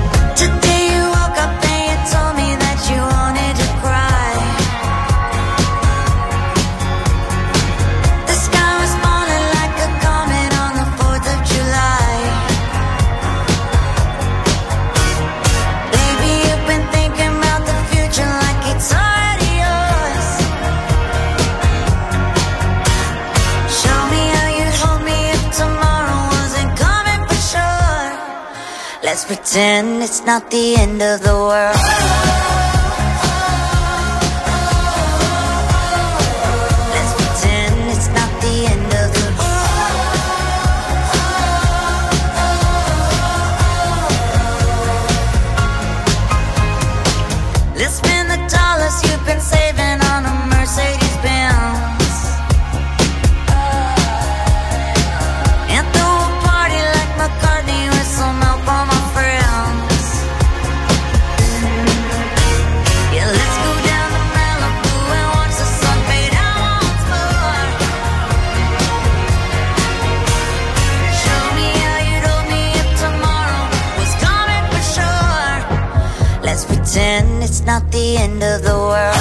Let's pretend it's not the end of the world. Let's pretend it's not the end of the world. Let's spend the dollars you've been saving on a Mercedes Benz. And throw a party like McCartney with some help on my friends. Yeah, let's go down to Malibu and watch the sun fade out once more. Show me how you'd hold me if tomorrow was coming for sure. Let's pretend it's not the end of the world.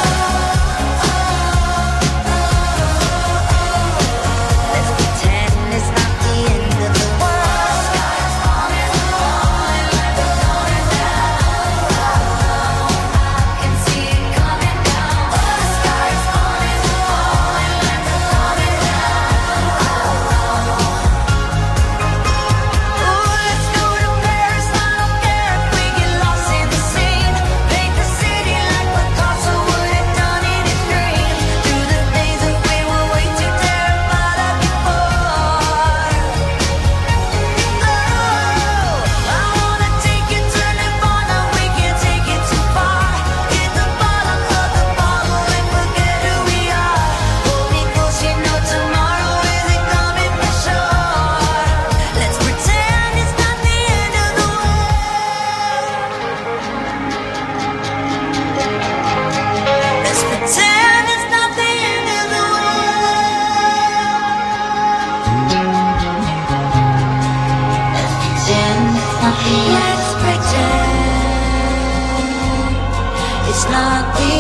It's not the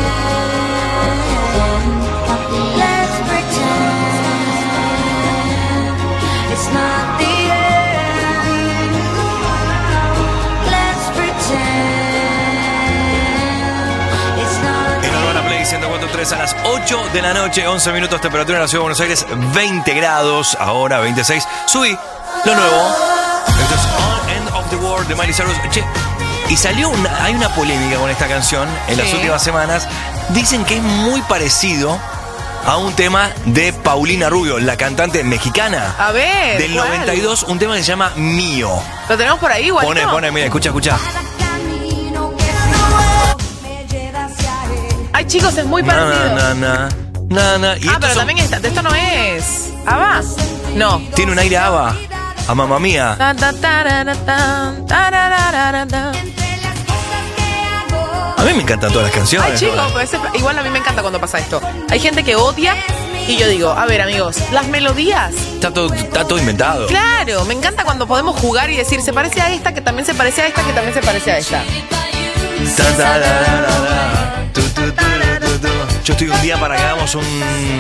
end. Let's pretend it's not the end. Let's pretend it's not the En Urbana Play ciento cuatro punto tres a las ocho de la noche, once minutos, temperatura en la ciudad de Buenos Aires, veinte grados, ahora veintiséis. Subí lo nuevo. Esto es On End of the World de Miley Cyrus. Che, y salió una, hay una polémica con esta canción en las Sí. últimas semanas. Dicen que es muy parecido a un tema de Paulina Rubio, la cantante mexicana. A ver, Del ¿cuál? noventa y dos, un tema que se llama Mío. Lo tenemos por ahí, igual. Pone, pone, mira, escucha, escucha. Ay, chicos, es muy parecido. Na, na, na, na. Y Ah, estos pero son- también está, de esto no es. ¿Ava? No. tiene un aire a ABBA, a Mamma Mía. Ta, ta, tarara, tan, tararara, tan. A mí me encantan todas las canciones. Ay, chicos, pues, igual a mí me encanta cuando pasa esto. Hay gente que odia y yo digo, a ver, amigos, las melodías. Está todo, está todo inventado. Claro, me encanta cuando podemos jugar y decir, se parece a esta, que también se parece a esta, que también se parece a esta. Yo estoy un día para que hagamos un,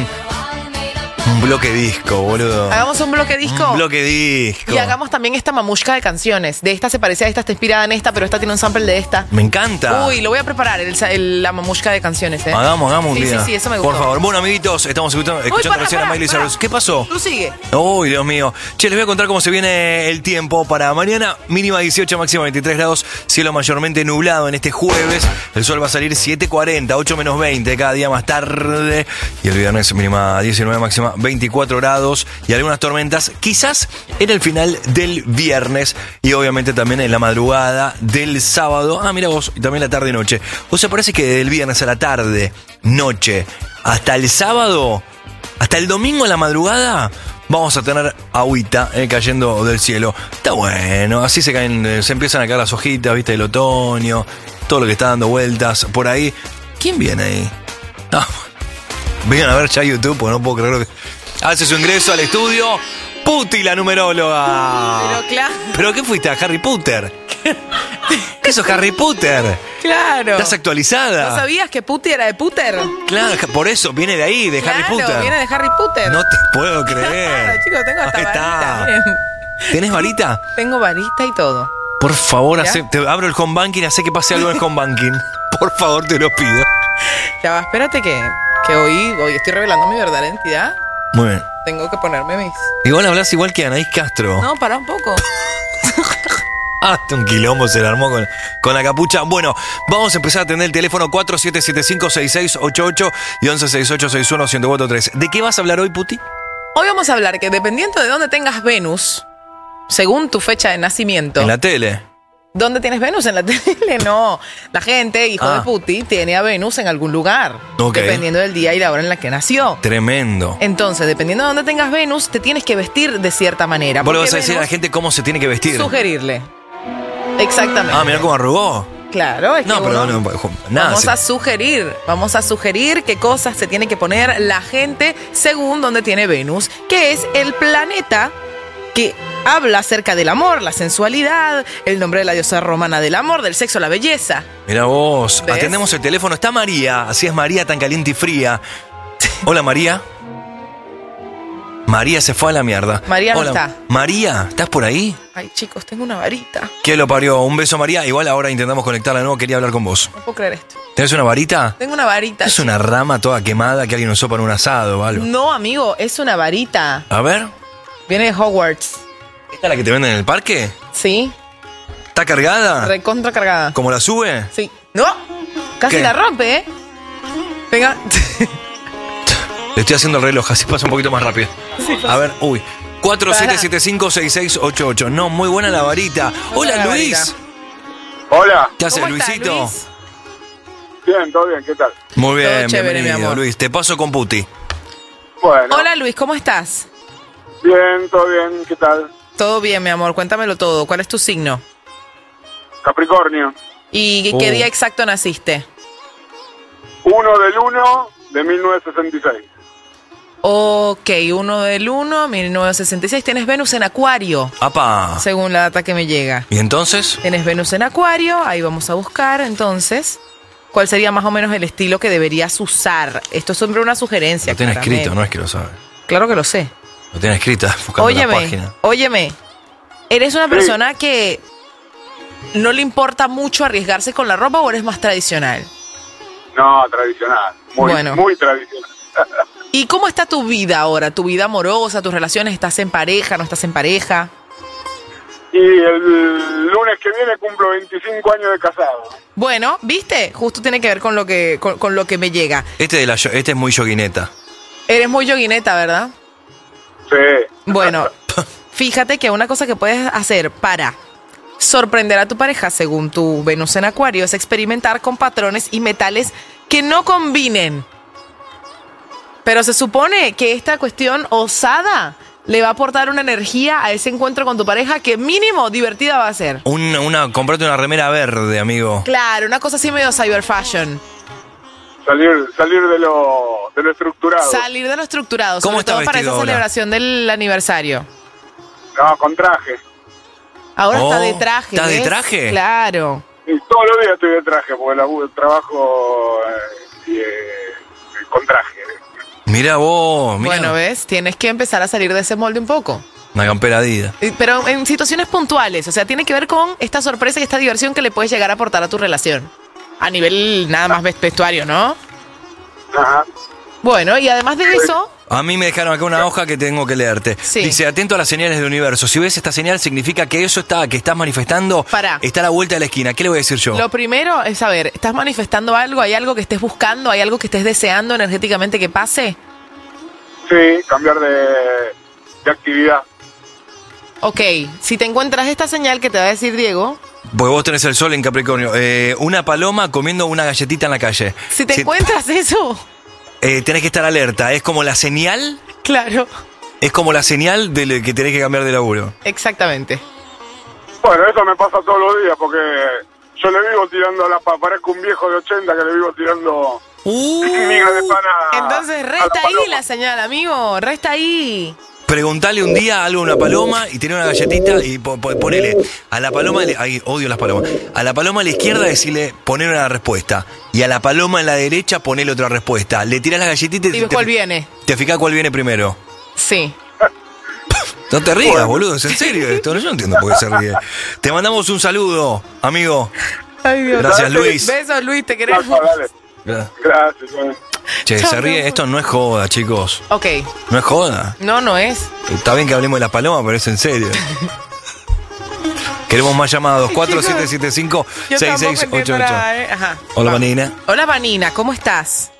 un bloque disco, boludo. Hagamos un bloque disco. Un bloque disco. Y hagamos también esta mamushka de canciones. De esta se parece a esta, está inspirada en esta, pero esta tiene un sample de esta. Me encanta. Uy, lo voy a preparar, el, el- la mamushka de canciones, ¿eh? Hagamos, hagamos un sí, día. Sí, sí, eso me gusta. Por favor. Bueno, amiguitos, estamos escuchando, escuchando para, recién para, a Miley para. Cyrus. ¿Qué pasó? Tú sigue. Uy, Dios mío. Che, les voy a contar cómo se viene el tiempo para mañana. Mínima dieciocho, máxima veintitrés grados. Cielo mayormente nublado en este jueves. El sol va a salir siete cuarenta, ocho menos veinte cada día más tarde. Y el viernes mínima diecinueve, máxima veinticuatro grados. Y algunas tormentas, quizás en el final del viernes. Y obviamente también en la madrugada del sábado. Ah, mira vos. Y también la tarde y noche. O sea, parece que del viernes a la tarde, noche, hasta el sábado, hasta el domingo a la madrugada, vamos a tener agüita eh, cayendo del cielo. Está bueno, así se caen, eh, se empiezan a caer las hojitas, viste, del otoño, todo lo que está dando vueltas por ahí. ¿Quién viene ahí? Ah, vengan a ver ya YouTube, porque no puedo creer que hace su ingreso al estudio Puti, la numeróloga. Pero claro. ¿Pero qué fuiste a Harry Potter? ¿Qué sos Harry Potter? Claro. ¿Estás actualizada? ¿No sabías que Puti era de Puter? Claro, por eso, viene de ahí, de Harry Claro, Potter. viene de Harry Potter. No te puedo creer. Claro, chicos, tengo hasta Ahí está. varita. Miren. ¿Tenés varita? Tengo varita y todo. Por favor, ¿Ya? hace- te abro el home banking, hace que pase algo en el home banking. Por favor, te lo pido. Ya va, espérate que, que hoy, hoy estoy revelando mi verdadera identidad. Muy bien. Tengo que ponerme mis... Igual hablas igual que Anaís Castro. No, pará un poco. Hasta un quilombo se le armó con, con la capucha. Bueno, vamos a empezar a atender el teléfono cuatro siete siete cinco seis seis ocho ocho y once sesenta y ocho sesenta y uno ciento cuarenta y tres. ¿De qué vas a hablar hoy, Puti? Hoy vamos a hablar que dependiendo de dónde tengas Venus, según tu fecha de nacimiento... En la tele. ¿Dónde tienes Venus? En la tele, no. La gente, hijo Ah. de Puti, tiene a Venus en algún lugar. Ok. Dependiendo del día y la hora en la que nació. Tremendo. Entonces, dependiendo de dónde tengas Venus, te tienes que vestir de cierta manera. Vos le vas porque a decir a la Venus- gente cómo se tiene que vestir. Sugerirle. Exactamente. Ah, mirá cómo arrugó. Claro, es No, que pero uno- no, nada. Vamos sí. a sugerir, vamos a sugerir qué cosas se tiene que poner la gente según donde tiene Venus, que es el planeta que habla acerca del amor, la sensualidad, el nombre de la diosa romana del amor, del sexo, la belleza. Mira vos, ¿Ves? atendemos el teléfono. Está María, así es María, tan caliente y fría. Hola, María. María se fue a la mierda. María no Hola, está. María, ¿estás por ahí? Ay, chicos, tengo una varita. ¿Qué lo parió? Un beso, María. Igual ahora intentamos conectarla de nuevo. Quería hablar con vos. No puedo creer esto. ¿Tenés una varita? Tengo una varita. Es una rama toda quemada que alguien usó para un asado o algo. No, amigo, es una varita. A ver, Viene de Hogwarts. ¿esta es la que te venden en el parque? ¿Sí? ¿Está cargada? Recontra cargada. ¿Cómo la sube? Sí. ¡No! Casi ¿Qué? la rompe, ¿eh? Venga. Le estoy haciendo el reloj, así pasa un poquito más rápido. A ver, uy. cuatro siete siete cinco seis seis ocho ocho. No, muy buena la varita. Hola, la Luis. varita. Hola. ¿Qué haces, ¿Cómo estás, Luisito? Luis? Bien, todo bien, ¿qué tal? Muy bien, Todo chévere, mi bienvenido, amor. Luis. Te paso con Puti. Bueno, Hola, Luis, ¿cómo estás? bien, todo bien, ¿qué tal? Todo bien, mi amor. Cuéntamelo todo. ¿Cuál es tu signo? Capricornio, ¿Y qué Oh. día exacto naciste? uno del uno de mil novecientos sesenta y seis. Ok, uno del uno, mil novecientos sesenta y seis. Tienes Venus en Acuario, ¡Apa! según la data que me llega. ¿Y entonces? Tienes Venus en Acuario, ahí vamos a buscar entonces cuál sería más o menos el estilo que deberías usar. Esto es siempre una sugerencia. Lo tiene claramente. escrito, no es que lo sabe. Claro que lo sé. Lo tiene escrito, buscando la Óyeme, página. óyeme. Eres una Sí. persona que no le importa mucho arriesgarse con la ropa o eres más tradicional. No, tradicional, muy, Bueno. muy tradicional. ¿Y cómo está tu vida ahora? ¿Tu vida amorosa, tus relaciones? ¿Estás en pareja, no estás en pareja? Y el lunes que viene cumplo veinticinco años de casado. Bueno, ¿viste? Justo tiene que ver con lo que, con, con lo que me llega. Este, de la, yo- este es muy yoguineta. Eres muy yoguineta, ¿verdad? Sí. Bueno, fíjate que una cosa que puedes hacer para sorprender a tu pareja, según tu Venus en Acuario, es experimentar con patrones y metales que no combinen. Pero se supone que esta cuestión osada le va a aportar una energía a ese encuentro con tu pareja que mínimo divertida va a ser. Un, una, comprate una remera verde, amigo. Claro, una cosa así medio cyber fashion. Salir, salir de lo, de lo estructurado. Salir de lo estructurado, ¿Cómo sobre está todo para esa vestido ahora? celebración del aniversario. No, con traje. Ahora Oh, está de traje. ¿está de ¿ves? traje? Claro. Y todos los días estoy de traje, porque laburo, trabajo eh, y, eh, con traje. Mira vos, mira. Bueno, ¿ves? Tienes que empezar a salir de ese molde un poco. Una campera Adidas. Eh, Pero en situaciones puntuales, o sea, tiene que ver con esta sorpresa y esta diversión que le puedes llegar a aportar a tu relación. A nivel nada más vestuario, ¿no? Ajá. Bueno, y además de eso, A mí me dejaron acá una hoja que tengo que leerte. Sí. Dice, atento a las señales del universo. Si ves esta señal, significa que eso está, que estás manifestando Pará. está a la vuelta de la esquina. ¿Qué le voy a decir yo? lo primero es saber, ¿estás manifestando algo? ¿Hay algo que estés buscando? ¿Hay algo que estés deseando energéticamente que pase? Sí, cambiar de, de actividad. Ok, si te encuentras esta señal que te va a decir Diego, Porque vos tenés el sol en Capricornio. Eh, una paloma comiendo una galletita en la calle. si te encuentras eso, Eh, tenés que estar alerta. Es como la señal. claro, Es como la señal de le- que tenés que cambiar de laburo. exactamente. Bueno, eso me pasa todos los días, porque yo le vivo tirando a la pa, parezco un viejo de ochenta que le vivo tirando migas de pan a, Entonces a la resta ahí paloma. la señal, amigo, resta ahí. Preguntale un día algo a una paloma y tener una galletita y po- po- ponele a la paloma, le- ay, odio las palomas, a la paloma a la izquierda decirle poner una respuesta y a la paloma a la derecha ponerle otra respuesta. Le tirás la galletita y Y ves te, cuál viene. te fijás cuál viene primero. Sí. No te rías, boludo, es en serio esto, yo no entiendo por qué se ríe. Te mandamos un saludo, amigo. Ay, Dios. Gracias, Luis. Besos, Luis, te queremos. Gra- Gracias. bueno. Che, Chao, se ríe, mi amor. esto no es joda, chicos. Ok, No es joda. no, no es. Está bien que hablemos de las palomas, pero es en serio. Queremos más llamados. cuatro siete siete cinco Yo seis tampoco seis ocho entiendo ocho. nada, ¿eh? Ajá. Hola, Vanina. Hola, Vanina, ¿cómo estás?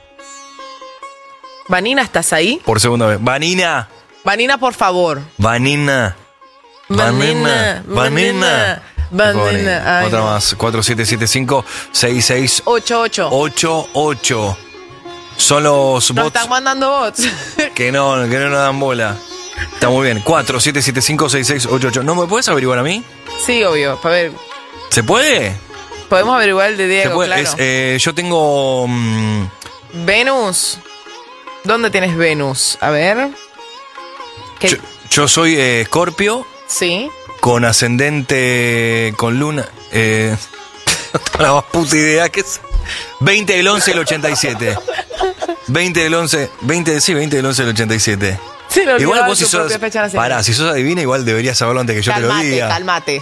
Vanina, ¿estás ahí? Por segunda vez. Vanina. Vanina, por favor. Vanina. Vanina, Vanina, Vanina. Ay, Otra no. más. cuatro siete siete cinco seis seis ocho ocho. ocho ocho. Son los Nos bots están mandando bots. que no, que no nos dan bola. Está muy bien. cuatro siete siete cinco seis seis ocho ocho. ¿No me puedes averiguar a mí? Sí, obvio. A ver, ¿Se puede? podemos averiguar el de Se Diego, puede. claro. Es, eh, yo tengo... mm, Venus. ¿Dónde tienes Venus? A ver. ¿Qué? yo, yo soy eh, Escorpio. Sí. Con ascendente con luna. Eh, no tengo la más puta idea. ¿Qué es? veinte del once del ochenta y siete. veinte del once. veinte, sí, veinte del once del ochenta y siete. Se lo Igual olvidaba vos si tu sos. propia fecha de nacimiento. Pará, si sos adivina, igual deberías saberlo antes que yo te lo Calmate, diga. calmate.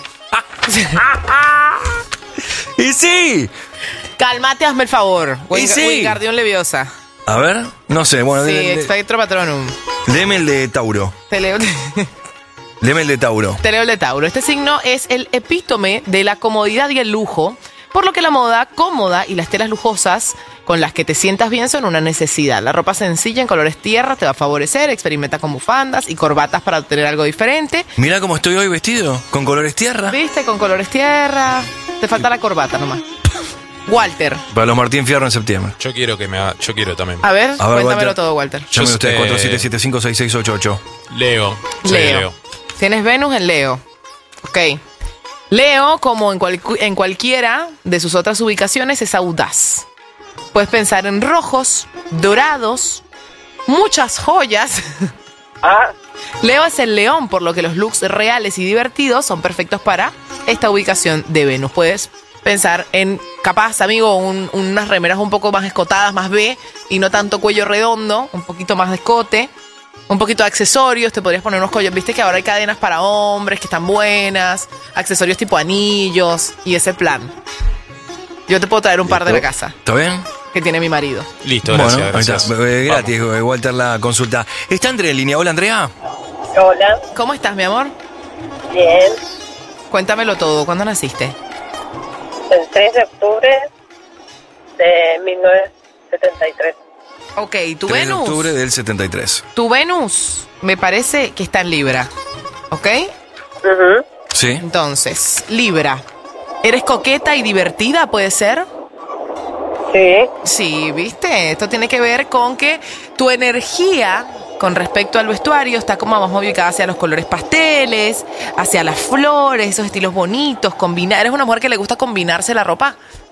¡Y sí! Calmate, hazme el favor. Y Wing- sí. Wingardium Leviosa. A ver, no sé, bueno, Sí, de- de- Expectro Patronum. léeme el de Tauro. Te leo, Léeme el de Tauro. te leo el de Tauro. Este signo es el epítome de la comodidad y el lujo, por lo que la moda cómoda y las telas lujosas con las que te sientas bien son una necesidad. La ropa sencilla en colores tierra te va a favorecer. Experimenta con bufandas y corbatas para obtener algo diferente. Mirá cómo estoy hoy vestido, con colores tierra. ¿Viste? Con colores tierra. Te falta la corbata nomás. Walter. Para los Martín Fierro en septiembre. Yo quiero que me haga, yo quiero también. A ver, A ver, cuéntamelo Walter. todo, Walter. Llamen Yo ustedes, sé- cuatro siete siete cinco seis seis ocho ocho. Leo. Soy Leo. Leo. Tienes Venus en Leo. Ok. Leo, como en, cual- en cualquiera de sus otras ubicaciones, es audaz. Puedes pensar en rojos, dorados, muchas joyas. Leo es el león, por lo que los looks reales y divertidos son perfectos para esta ubicación de Venus. Puedes pensar en, capaz, amigo, un- unas remeras un poco más escotadas, más B, y no tanto cuello redondo, un poquito más de escote. Un poquito de accesorios, te podrías poner unos collos. Viste que ahora hay cadenas para hombres que están buenas, accesorios tipo anillos y ese plan. Yo te puedo traer un par de la casa ¿Está bien? que tiene mi marido. Listo, gracias. Bueno, ahí gracias. está. Eh, gratis, eh, Walter, la consulta. ¿Está Andrea en línea? Hola, Andrea. Hola, ¿Cómo estás, mi amor? bien. Cuéntamelo todo. ¿Cuándo naciste? El tres de octubre de mil novecientos setenta y tres. Ok, tu tres de Venus. octubre del setenta y tres. Tu Venus me parece que está en Libra. ¿Ok? Sí. Entonces, Libra. ¿Eres coqueta y divertida, puede ser? Sí. Sí, viste, esto tiene que ver con que tu energía con respecto al vestuario, está como más ubicada hacia los colores pasteles, hacia las flores, esos estilos bonitos, combinar. ¿Eres una mujer que le gusta combinarse la ropa?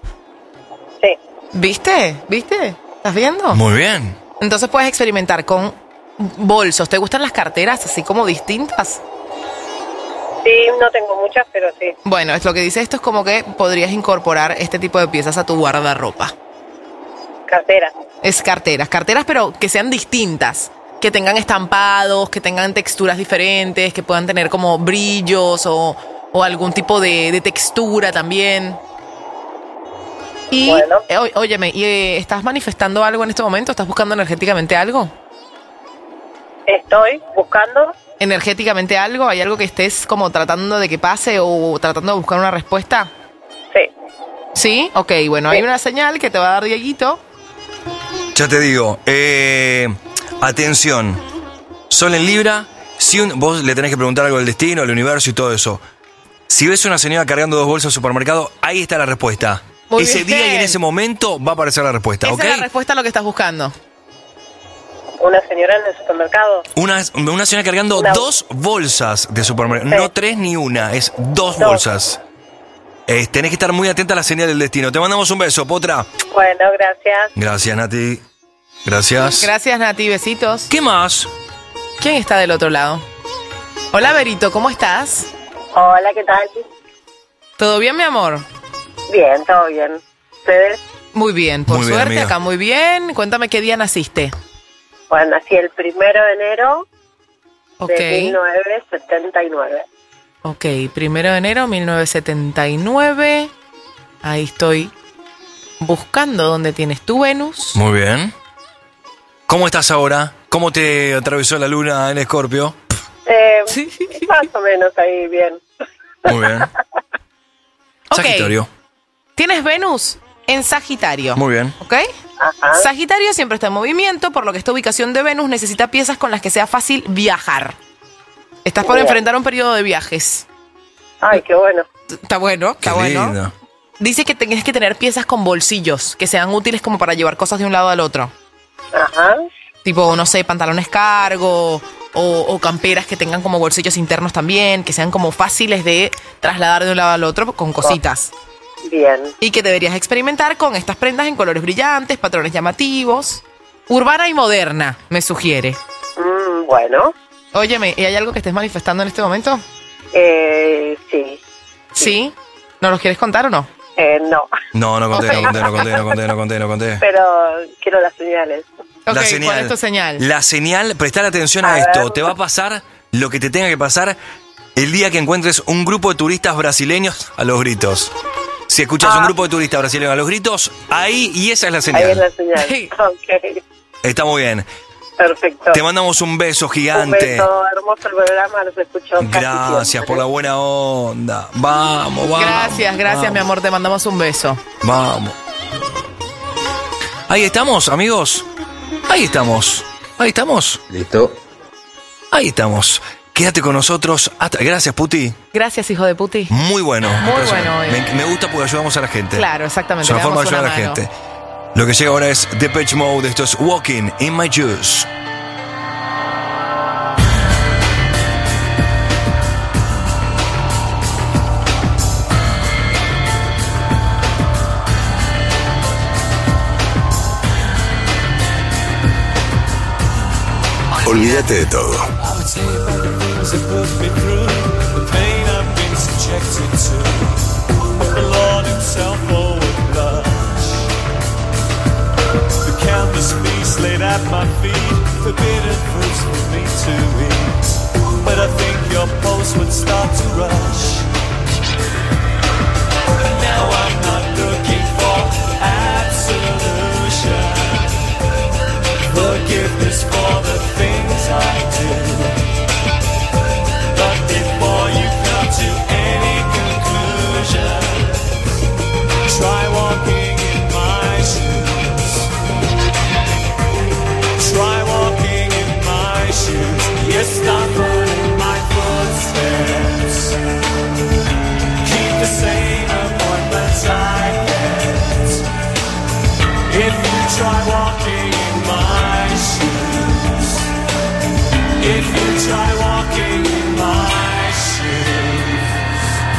Sí. ¿Viste? ¿Viste? ¿Estás viendo? Muy bien. Entonces puedes experimentar con bolsos. ¿Te gustan las carteras así como distintas? Sí, no tengo muchas, pero sí. Bueno, es lo que dice esto es como que podrías incorporar este tipo de piezas a tu guardarropa. Carteras. Es carteras, carteras pero que sean distintas, que tengan estampados, que tengan texturas diferentes, que puedan tener como brillos o, o algún tipo de, de textura también. Y, bueno. eh, ó- óyeme, ¿y, eh, ¿estás manifestando algo en este momento? ¿Estás buscando energéticamente algo? Estoy buscando. ¿Energéticamente algo? ¿Hay algo que estés como tratando de que pase o tratando de buscar una respuesta? Sí. ¿Sí? Ok, bueno, Sí. hay una señal que te va a dar Dieguito. Ya te digo, eh, atención, Sol en Libra, si un- vos le tenés que preguntar algo del destino, al universo y todo eso. Si ves una señora cargando dos bolsas al supermercado, ahí está la respuesta. Muy ese bien. día y en ese momento va a aparecer la respuesta, Esa ¿ok? es la respuesta a lo que estás buscando. Una señora en el supermercado. Una, una señora cargando Una- dos bolsas de supermercado, Sí. no tres ni una, es dos, Dos. bolsas. Eh, tenés que estar muy atenta a la señal del destino. Te mandamos un beso, Potra. Bueno, gracias. Gracias, Nati. Gracias. Gracias, Nati. Besitos. ¿Qué más? ¿Quién está del otro lado? Hola, Berito, ¿cómo estás? Hola, ¿qué tal? ¿Todo bien, mi amor? Bien, todo bien. ¿Ustedes? Muy bien, por Muy bien, suerte, amiga. acá muy bien. Cuéntame qué día naciste. Bueno, nací el primero de enero Ok, de mil novecientos setenta y nueve. ok. Primero de enero, mil novecientos setenta y nueve. Ahí estoy buscando dónde tienes tu Venus. Muy bien. ¿Cómo estás ahora? ¿Cómo te atravesó la luna en Escorpio? Eh, Más o menos ahí, bien. Muy bien. Ok. Sagitario. Tienes Venus en Sagitario. Muy bien. ¿Ok? Ajá. Sagitario siempre está en movimiento, por lo que esta ubicación de Venus necesita piezas con las que sea fácil viajar. Estás por Bien. enfrentar un periodo de viajes. Ay, qué bueno. Está bueno, está Qué bueno. lindo. Dice que tienes que tener piezas con bolsillos, que sean útiles como para llevar cosas de un lado al otro. Ajá. Tipo, no sé, pantalones cargo o, o camperas que tengan como bolsillos internos también, que sean como fáciles de trasladar de un lado al otro con cositas. Bien. Y que deberías experimentar con estas prendas en colores brillantes, patrones llamativos. Urbana y moderna, me sugiere. Mm, bueno. Óyeme, ¿y hay algo que estés manifestando en este momento? Eh, sí. ¿Sí? ¿No los quieres contar o no? Eh, no. No, no conté, Ok. no conté, no conté, no conté, no conté, no conté. Pero quiero las señales. Ok, La ¿cuál señal. es tu señal? La señal, prestar atención a, A esto. ver. Te va a pasar lo que te tenga que pasar el día que encuentres un grupo de turistas brasileños a los gritos. Si escuchas Ah. un grupo de turistas brasileños a los gritos, ahí y esa es la Ahí es señal. la señal. Sí. Ok. Está muy bien. Perfecto. Te mandamos un beso Un gigante. beso, hermoso el programa, los escucho casi Gracias siempre. por la buena onda. Vamos, vamos. Gracias, gracias, vamos, mi amor. Te mandamos un beso. Vamos. Ahí estamos, amigos. Ahí estamos. Ahí estamos. Listo. Ahí estamos. Quédate con nosotros. Hasta... Gracias, Puti. Gracias, hijo de puti. Muy bueno. Muy Me parece- bueno, eh. Me, me gusta porque ayudamos a la gente. Claro, exactamente. Es una le forma de damos ayudar a la una mano. gente. Lo que llega ahora es Depeche Mode. Esto es Walking in My Juice. Olvídate de todo. I would say about the things that put me through, the pain I've been subjected to. But the Lord Himself would blush. The countless feasts laid at my feet, forbidden fruits for me to eat. But I think your pulse would start to rush. And now I'm not looking for absolution, forgiveness for the things I do. But before you come to any conclusion, try walking in my shoes. Try walking in my shoes. Yes, stop running my footsteps. Keep the same appointments I get. If you try walking in my shoes, If you try walking in my shoes.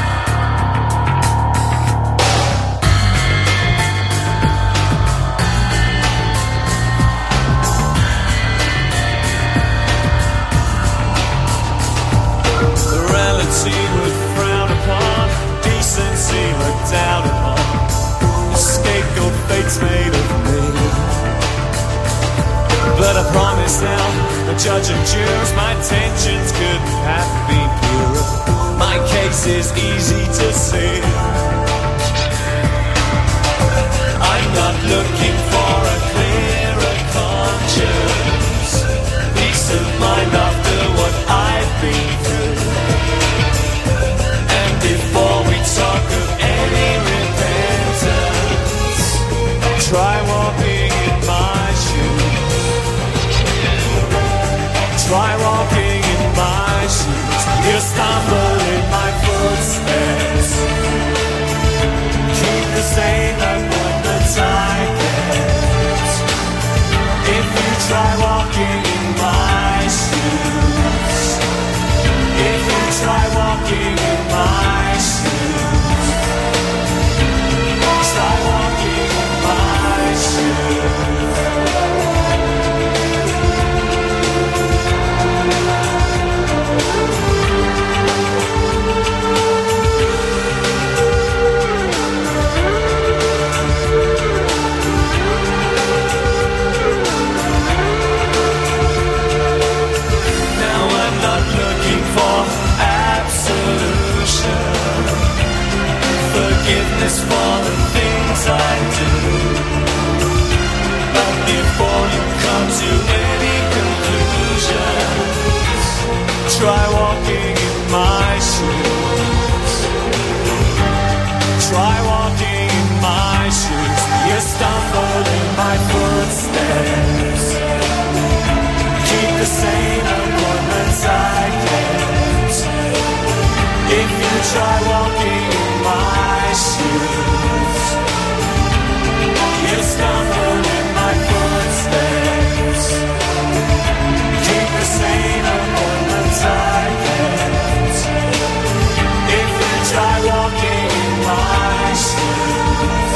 The reality would frown upon, decency looked down upon. The scapegoat fate's made of me. But I promise now, the judge and jurors, my intentions couldn't have been purer. My case is easy to see. I'm not looking for a clearer conscience, peace of mind after what I've been through. And before we talk of any repentance, try walking in my shoes. Try walking in my shoes. You stumble in my footsteps. Keep the same abundance I get. If you try walking in my shoes. If you try walking in my shoes. Try walking in my shoes. Forgiveness for the things I do. But before you come to any conclusions, try walking in my shoes. Try walking in my shoes. You stumble in my footsteps. Keep the same appointments I get. If you try walking in my shoes, you stumble in my footsteps. Keep the same appointments I get. If you try walking in my shoes,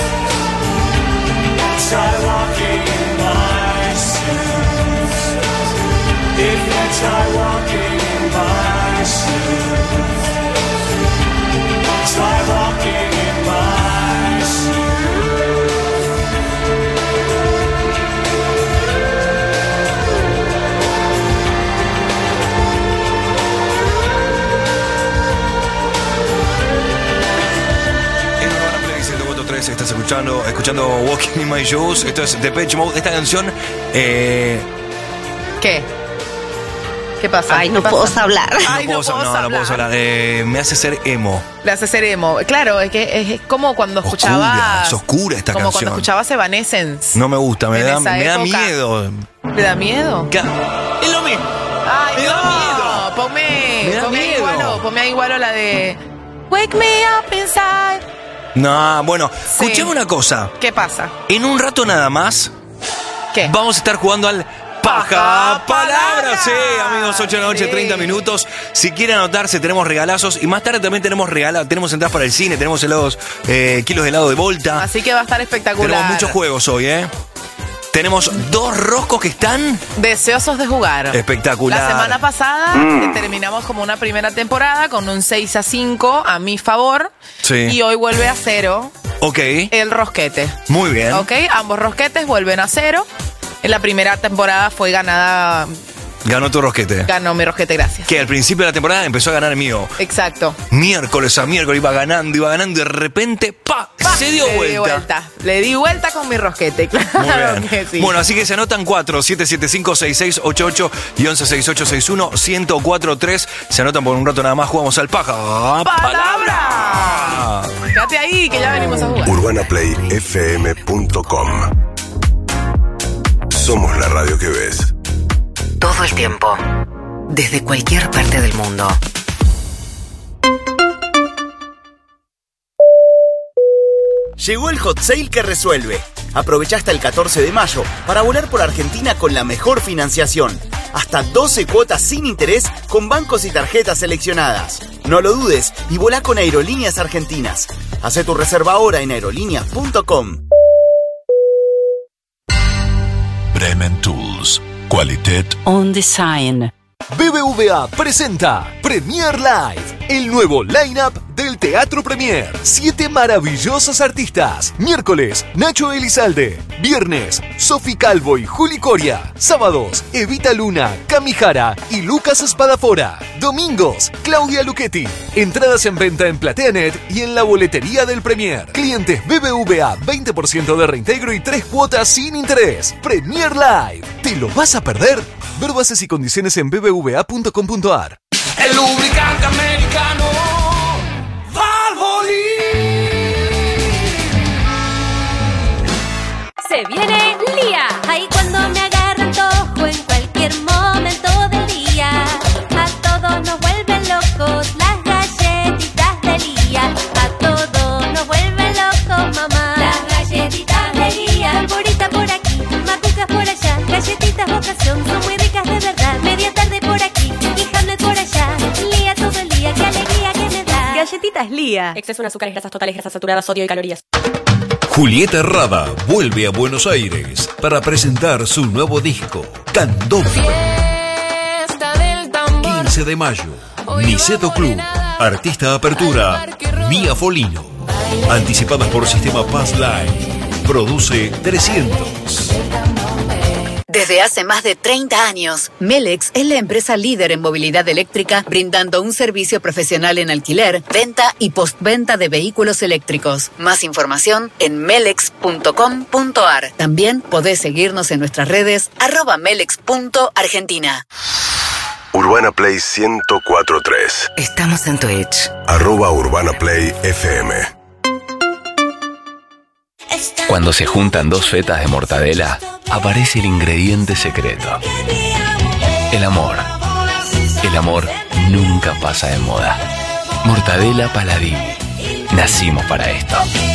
try walking in my shoes. If you try walking in my shoes, try walking in my shoes. En Urbana Play ciento cuatro punto tres estás escuchando, escuchando Walking in My Shoes. Esto es Depeche Mode. Esta canción... Eh, ¿Qué? ¿Qué pasa? Ay, no ¿Qué puedo pasa? hablar. Ay, no, no, puedo, puedo no, no puedo hablar. Eh, me hace ser emo. Le hace ser emo. Claro, es que es, es como cuando Oscura, escuchaba. es oscura esta como canción. cuando escuchabas Evanescence. No me gusta, me En da, esa me da época. miedo. ¿Te da miedo? ¿Qué? Es lo mismo. Ay, Me no. da miedo. Ponme, Me da ponme ahí miedo. igual, ponme ahí igual la de Wake me up inside. No, bueno, Sí. escuchame una cosa. ¿Qué pasa? En un rato nada más, ¿Qué? vamos a estar jugando al Paja Palabras. Sí, amigos, ocho de la noche, Sí. treinta minutos. Si quieren anotarse, tenemos regalazos. Y más tarde también tenemos regala, tenemos entradas para el cine, tenemos helados, eh, kilos de helado de Volta. Así que va a estar espectacular. Tenemos muchos juegos hoy, ¿eh? Tenemos dos roscos que están Deseosos de jugar. espectacular. La semana pasada Mm. eh, terminamos como una primera temporada con un seis a cinco a mi favor. Sí. Y hoy vuelve a cero Ok, el rosquete. muy bien. ¿Ok? Ambos rosquetes vuelven a cero. En la primera temporada fue ganada, Ganó tu rosquete. ganó mi rosquete, gracias. Que al principio de la temporada empezó a ganar el mío. Exacto. Miércoles a miércoles iba ganando, iba ganando y de repente, ¡pa! Se dio Le vuelta. di vuelta. Le di vuelta con mi rosquete, claro Muy bien. que sí. Bueno, así que se anotan cuatro, siete siete cinco, seis seis ocho ocho y once sesenta y ocho sesenta y uno, ciento cuatro tres. Se anotan por un rato nada más, jugamos al Paja ¡Palabra! Quédate ahí, que ya venimos a jugar. urbana play f m punto com. Somos la radio que ves. Todo el tiempo. Desde cualquier parte del mundo. Llegó el hot sale que resuelve. Aprovecha hasta el catorce de mayo para volar por Argentina con la mejor financiación. hasta doce cuotas sin interés con bancos y tarjetas seleccionadas. No lo dudes y volá con Aerolíneas Argentinas. Hacé tu reserva ahora en aerolíneas punto com. Bremen Tools. Qualität On Design. B B V A presenta Premier Live, el nuevo line-up del Teatro Premier. Siete maravillosos artistas. Miércoles, Nacho Elizalde. Viernes, Sofi Calvo y Juli Coria. Sábados, Evita Luna, Cami Jara y Lucas Espadafora. Domingos, Claudia Luchetti. Entradas en venta en Plateanet y en la boletería del Premier. Clientes B B V A, veinte por ciento de reintegro y tres cuotas sin interés. Premier Live. ¿Te lo vas a perder? Ver bases y condiciones en b b v a punto com punto a r. El lubricante americano Valvoline. Se viene Lía. Ahí cuando me agarra antojo en cualquier momento del día. A todos nos vuelven locos las galletitas de Lía. A todos nos vuelven locos, mamá. Las galletitas de Lía. Alborita por aquí, macucas por allá. Galletitas vocación, son muy ricas de verdad. Media tarde por aquí y Hamlet por allá. Lía todo el día, qué alegría que me da. Galletitas Lía. Exceso en azúcares, grasas totales, grasas saturadas, sodio y calorías. Julieta Rada vuelve a Buenos Aires para presentar su nuevo disco, Candombe. quince de mayo, Niceto Club. Artista apertura, Mía Folino. Anticipadas por Sistema Paz Live. Produce trescientos. Desde hace más de treinta años, Melex es la empresa líder en movilidad eléctrica, brindando un servicio profesional en alquiler, venta y postventa de vehículos eléctricos. Más información en melex punto com punto a r. También podés seguirnos en nuestras redes arroba melex punto argentina. Urbana Play ciento cuatro punto tres. Estamos en Twitch. Arroba Urbana Play F M. Cuando se juntan dos fetas de mortadela, aparece el ingrediente secreto. El amor. El amor nunca pasa de moda. Mortadela Paladini. Nacimos para esto.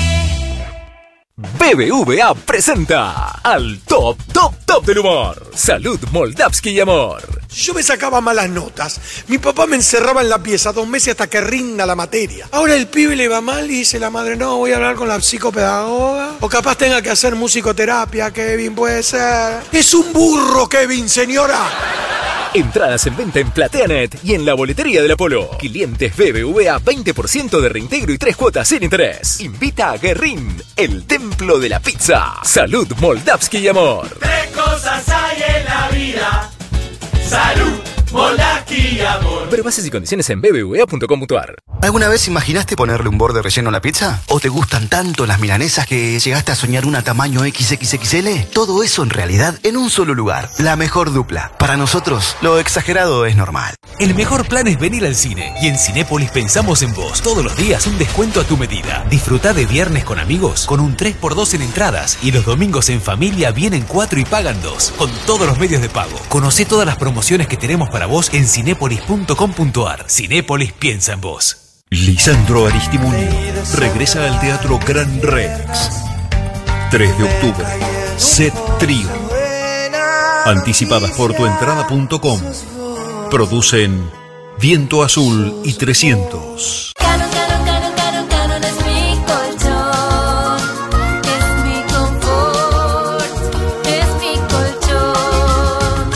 B B V A presenta al top, top, top del humor. Salud, Moldavsky y Amor. Yo me sacaba malas notas. Mi papá me encerraba en la pieza dos meses hasta que rinda la materia. Ahora el pibe le va mal y dice la madre, no, voy a hablar con la psicopedagoga. O capaz tenga que hacer musicoterapia, Kevin, puede ser. Es un burro, Kevin, señora. Entradas en venta en Plateanet y en la boletería del Apolo. Clientes B B V A, veinte por ciento de reintegro y tres cuotas sin interés. Invita a Guerrín, el templo de la pizza. Salud, Moldavsky y Amor. Tres cosas hay en la vida: salud, Moldavsky y amor. Ver bases y condiciones en b b v a punto com punto a r. ¿Alguna vez imaginaste ponerle un borde relleno a la pizza? ¿O te gustan tanto las milanesas que llegaste a soñar una tamaño equis equis equis ele? Todo eso en realidad en un solo lugar. La mejor dupla. Para nosotros, lo exagerado es normal. El mejor plan es venir al cine. Y en Cinépolis pensamos en vos. Todos los días un descuento a tu medida. Disfrutá de viernes con amigos con un tres por dos en entradas. Y los domingos en familia vienen cuatro y pagan dos. Con todos los medios de pago. Conocé todas las promociones que tenemos para vos en cinépolis punto com punto a r. Cinépolis piensa en vos. Lisandro Aristimuño regresa al Teatro Gran Rex. tres de octubre. Set Trío. Anticipadas por tuentrada punto com. Producen Viento Azul y trescientos. Canon, Canon, Canon, Canon, Canon es mi colchón, es mi confort, es mi colchón.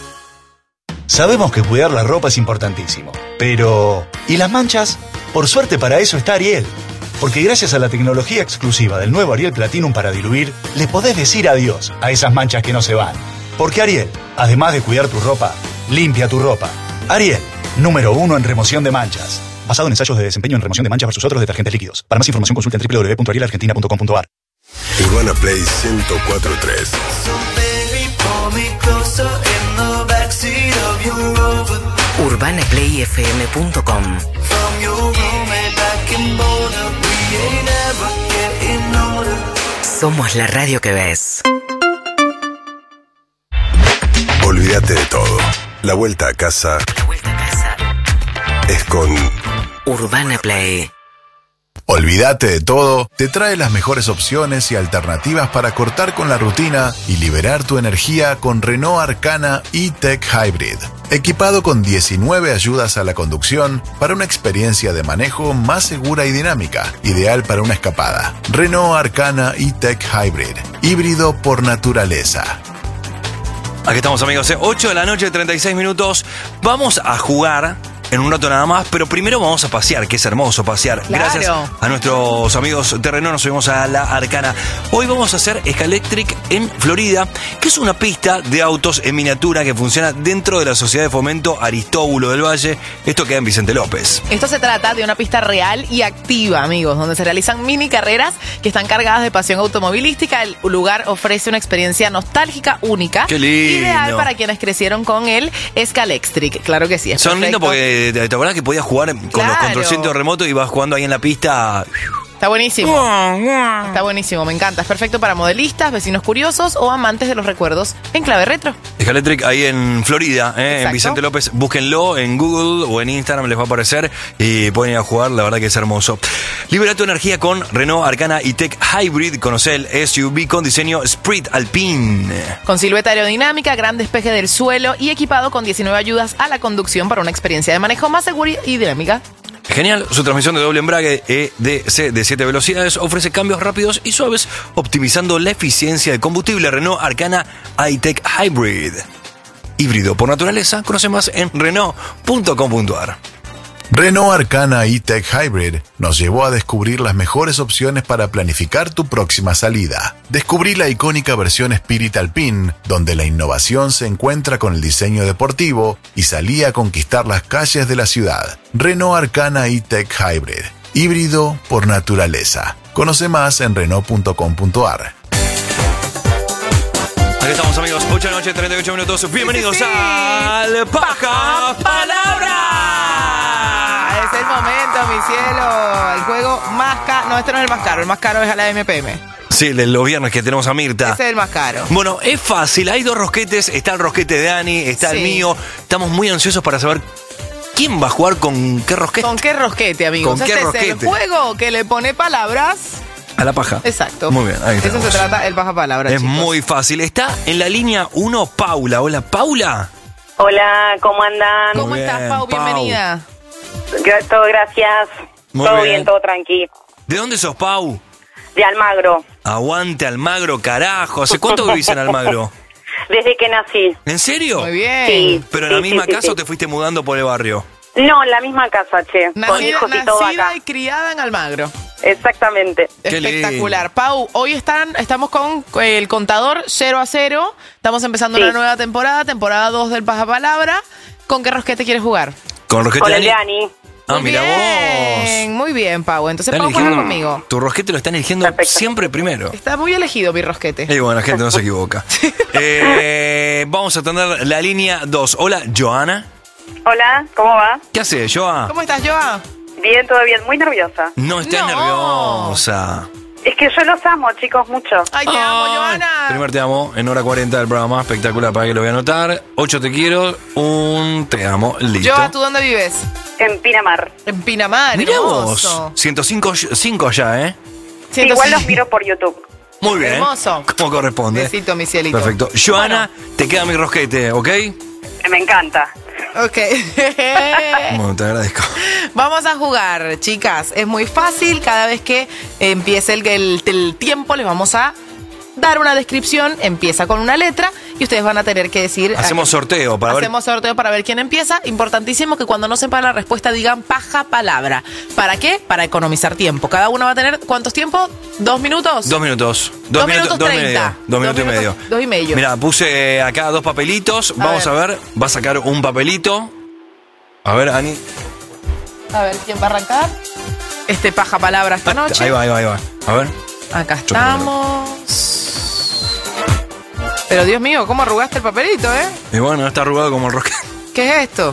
Sabemos que cuidar la ropa es importantísimo, pero ¿y las manchas? Por suerte para eso está Ariel. Porque gracias a la tecnología exclusiva del nuevo Ariel Platinum para diluir, le podés decir adiós a esas manchas que no se van. Porque Ariel, además de cuidar tu ropa, limpia tu ropa. Ariel, número uno en remoción de manchas. Basado en ensayos de desempeño en remoción de manchas versus otros detergentes líquidos. Para más información consulta en doble u doble u doble u punto ariel argentina punto com punto a r. Urbana Play ciento cuatro punto tres. urbana play f m punto com. Somos la radio que ves. Olvídate de todo. La vuelta a casa. La vuelta a casa es con Urbana Play. Olvídate de todo, te trae las mejores opciones y alternativas para cortar con la rutina y liberar tu energía con Renault Arcana E-Tech Hybrid. Equipado con diecinueve ayudas a la conducción para una experiencia de manejo más segura y dinámica, ideal para una escapada. Renault Arcana E-Tech Hybrid, híbrido por naturaleza. Aquí estamos, amigos, ¿eh? ocho de la noche, treinta y seis minutos. Vamos a jugar en un rato nada más, pero primero vamos a pasear, que es hermoso pasear. Claro. Gracias a nuestros amigos de Renault nos subimos a la Arcana. Hoy vamos a hacer Scalectric en Florida, que es una pista de autos en miniatura que funciona dentro de la Sociedad de Fomento Aristóbulo del Valle. Esto queda en Vicente López. Esto se trata de una pista real y activa, amigos, donde se realizan mini carreras que están cargadas de pasión automovilística. El lugar ofrece una experiencia nostálgica única. ¡Qué lindo! Ideal para quienes crecieron con el Scalectric. Claro que sí, es Son lindos perfecto. porque ¿te acordás que podías jugar con Claro. los controlcientos remotos y vas jugando ahí en la pista? Está buenísimo. Está buenísimo, me encanta. Es perfecto para modelistas, vecinos curiosos o amantes de los recuerdos en clave retro. Scalectric ahí en Florida, ¿eh? En Exacto. Vicente López. Búsquenlo en Google o en Instagram, les va a aparecer y pueden ir a jugar, la verdad que es hermoso. Libera tu energía con Renault Arcana E-Tech Hybrid. Conoce el S U V con diseño Sprint Alpine. Con silueta aerodinámica, gran despeje del suelo y equipado con diecinueve ayudas a la conducción para una experiencia de manejo más segura y dinámica. Genial, su transmisión de doble embrague E D C de siete velocidades ofrece cambios rápidos y suaves, optimizando la eficiencia de combustible. Renault Arcana E-Tech Hybrid. Híbrido por naturaleza, conoce más en renault punto com punto a r. Renault Arcana E-Tech Hybrid nos llevó a descubrir las mejores opciones para planificar tu próxima salida. Descubrí la icónica versión Spirit Alpine, donde la innovación se encuentra con el diseño deportivo y salí a conquistar las calles de la ciudad. Renault Arcana E-Tech Hybrid, híbrido por naturaleza. Conoce más en renault punto com punto a r. Aquí estamos, amigos, ocho de la noche, treinta y ocho minutos. Bienvenidos Sí, sí, sí. al Paja Palabra. Es el momento, mi cielo. El juego más caro. No, este no es el más caro. El más caro es a la M P M. Sí, de los viernes que tenemos a Mirta. Ese es el más caro. Bueno, es fácil. Hay dos rosquetes. Está el rosquete de Dani, está Sí. el mío. Estamos muy ansiosos para saber quién va a jugar con qué rosquete. ¿Con qué rosquete, amigos? ¿Con qué este es rosquete? el juego que le pone palabras. A la paja. Exacto. Muy bien, ahí Eso tenemos. se trata el paja palabra, Es chicos. muy fácil. Está en la línea uno Paula. Hola, Paula. Hola, ¿cómo andan? ¿Cómo Muy estás, bien, Pau? Pau. Bienvenida. Gra- Todo gracias. Muy todo bien. bien. todo tranqui. ¿De dónde sos, Pau? De Almagro, Aguante Almagro, carajo. ¿Hace cuánto vivís en Almagro? desde que nací. ¿En serio? Muy bien. Sí. ¿Pero en la sí, misma sí, sí, casa sí. o te fuiste mudando por el barrio? No, en la misma casa, che. con Nacida, hijos y todo nacida acá. y criada en Almagro. Exactamente. Qué Espectacular. Pau, hoy están, estamos con el contador cero a cero. Estamos empezando Sí. una nueva temporada, temporada dos del Paja Palabra. ¿Con qué rosquete quieres jugar? Con rosquete Con el de de Dani. Ani. Ah, Muy mira bien, vos. muy bien, Pau. Entonces, Están Pau, juega eligiendo- conmigo. Tu rosquete lo están eligiendo Perfecto. siempre primero. Está muy elegido mi rosquete. Y bueno, la gente no se equivoca. Eh, vamos a tener la línea dos. Hola, Joana. Hola, ¿cómo va? ¿Qué haces, Joa? ¿Cómo estás, Joa? Bien, todo bien. Muy nerviosa. No estés No. nerviosa. Es que yo los amo, chicos, mucho. Ay, te amo, Ay, Joana. Primer te amo, en hora cuarenta del programa. Espectacular, para que lo voy a anotar. ocho te quiero, un te amo. Listo. Joa, ¿tú dónde vives? En Pinamar. En Pinamar, Mirá hermoso. vos. ciento cinco cinco ya, ¿eh? Sí, Siento- igual los miro por YouTube. Muy bien. Hermoso. Como corresponde. Besito, mi cielito. Perfecto. Joana, te queda mi rosquete, ¿ok? Me encanta. Ok. Bueno, te agradezco. Vamos a jugar, chicas. Es muy fácil. Cada vez que empiece el, el- el tiempo, les vamos a dar una descripción. Empieza con una letra y ustedes van a tener que decir. Hacemos sorteo para ver. Hacemos sorteo para ver quién empieza. Importantísimo que cuando no sepan la respuesta digan paja palabra. ¿Para qué? Para economizar tiempo. Cada uno va a tener, ¿cuántos tiempos? ¿Dos minutos? Dos minutos. Dos, Dos minutos, minutos dos y treinta. medio. Dos minutos y medio. Dos y medio. Mira, puse acá dos papelitos. A Vamos ver. a ver. Va a sacar un papelito. A ver, Ani. A ver, ¿quién va a arrancar? Este paja palabra esta noche. Ahí va, ahí va, ahí va. A ver. Acá Yo primero. estamos. Pero Dios mío, ¿cómo arrugaste el papelito, eh? Y bueno, está arrugado como el rosquete. ¿Qué es esto?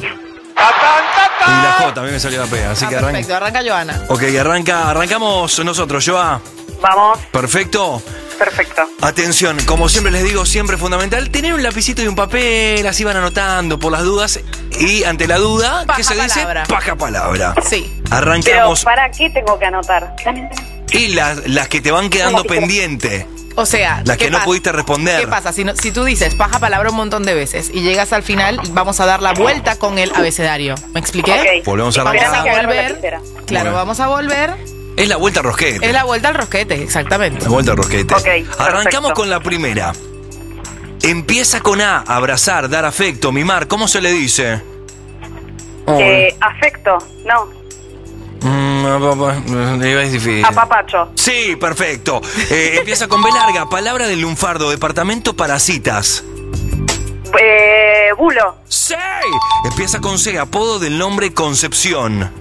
Y la J, a mí me salió la P. Así Ah, que arranca. perfecto, arranca Joana. Ok, arranca, arrancamos nosotros, Joa. Vamos, Perfecto. perfecto. Atención, como siempre les digo, siempre es fundamental tener un lapicito y un papel, así van anotando por las dudas. Y ante la duda, Paja ¿qué se palabra. dice? Paja palabra. Sí. Arrancamos. ¿Para qué tengo que anotar? Y las, las que te van quedando pendiente. O sea, Las ¿qué que no pasa? pudiste responder. ¿Qué pasa? Si, no- si tú dices paja palabra un montón de veces y llegas al final, vamos a dar la vuelta con el abecedario. ¿Me expliqué? Ok. Volvemos a Vamos arrancar. a volver. Claro, Bueno. vamos a volver. Es la vuelta al rosquete. Es la vuelta al rosquete, exactamente. La vuelta al rosquete. Ok, Arrancamos perfecto. con la primera. Empieza con A, abrazar, dar afecto, mimar. ¿Cómo se le dice? Eh, afecto, no. Mm, es difícil. Apapacho. Sí, perfecto. Eh, empieza con B larga. Palabra del lunfardo. Departamento para citas. Eh, bulo. ¡Sí! Empieza con C. Apodo del nombre Concepción.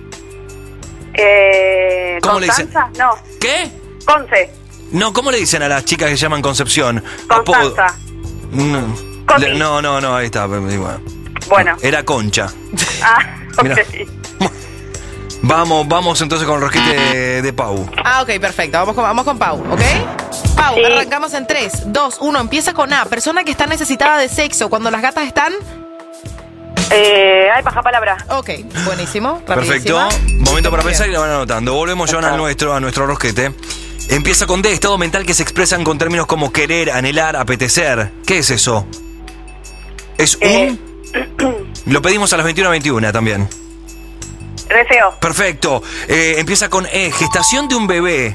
Eh, ¿Cómo le dicen? ¿Constanza? No. ¿Qué? Conce. No, ¿cómo le dicen a las chicas que se llaman Concepción? Constanza. No, Conti. Le- no, no, no, ahí está. Bueno. Bueno. Era Concha. Ah, Mira. Vamos, vamos entonces con el rosquete de, de Pau. Ah, ok, perfecto. Vamos con, vamos con Pau, ¿ok? Pau, arrancamos en tres, dos, uno. Empieza con A. Persona que está necesitada de sexo cuando las gatas están. Eh, hay paja palabra. Ok, buenísimo. Perfecto. rapidísima. Momento para pensar y lo van anotando. Volvemos, Joan, al nuestro, a nuestro rosquete. Empieza con D, estado mental que se expresan con términos como querer, anhelar, apetecer. ¿Qué es eso? ¿Es un? Lo pedimos a las veintiuna veintiuna también. Deseo. Perfecto. Eh, empieza con E, gestación de un bebé.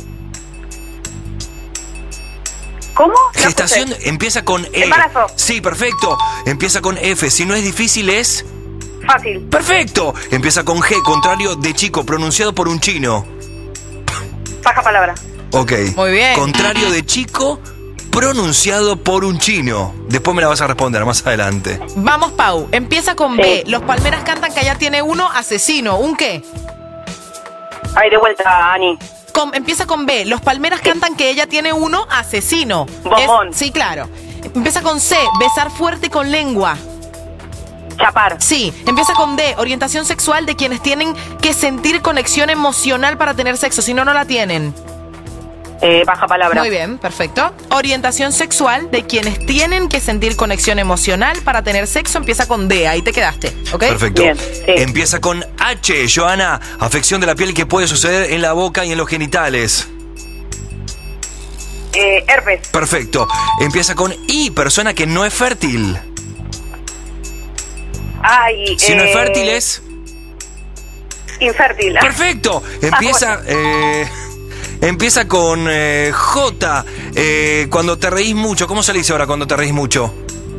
¿Cómo? Gestación empieza con E. Embarazo. Sí, perfecto. Empieza con F. Si no es difícil es... Fácil. Perfecto. Empieza con G, contrario de chico, pronunciado por un chino. Paja palabra. Ok. Muy bien. Contrario de chico, pronunciado por un chino. Después me la vas a responder más adelante. Vamos, Pau. Empieza con B. Los palmeras cantan que allá tiene uno asesino. ¿Un qué? Ahí de vuelta, Ani. Con- empieza con B. Los palmeras cantan que ella tiene uno asesino. Bombón. Es- sí, claro. Empieza con C. Besar fuerte con lengua. Chapar. Sí. Empieza con D. Orientación sexual de quienes tienen que sentir conexión emocional para tener sexo. Si no, no la tienen. Eh, paja palabra. Muy bien, perfecto. Orientación sexual de quienes tienen que sentir conexión emocional para tener sexo. Empieza con D. Ahí te quedaste. ¿Ok? Perfecto. Empieza con H, Joana. Afección de la piel que puede suceder en la boca y en los genitales. Eh, herpes. Perfecto. Empieza con I, persona que no es fértil. Ay, Si no es eh, fértil es... Infértil. Perfecto. Empieza... eh, empieza con eh, J. Eh, cuando te reís mucho. ¿Cómo se le dice ahora cuando te reís mucho?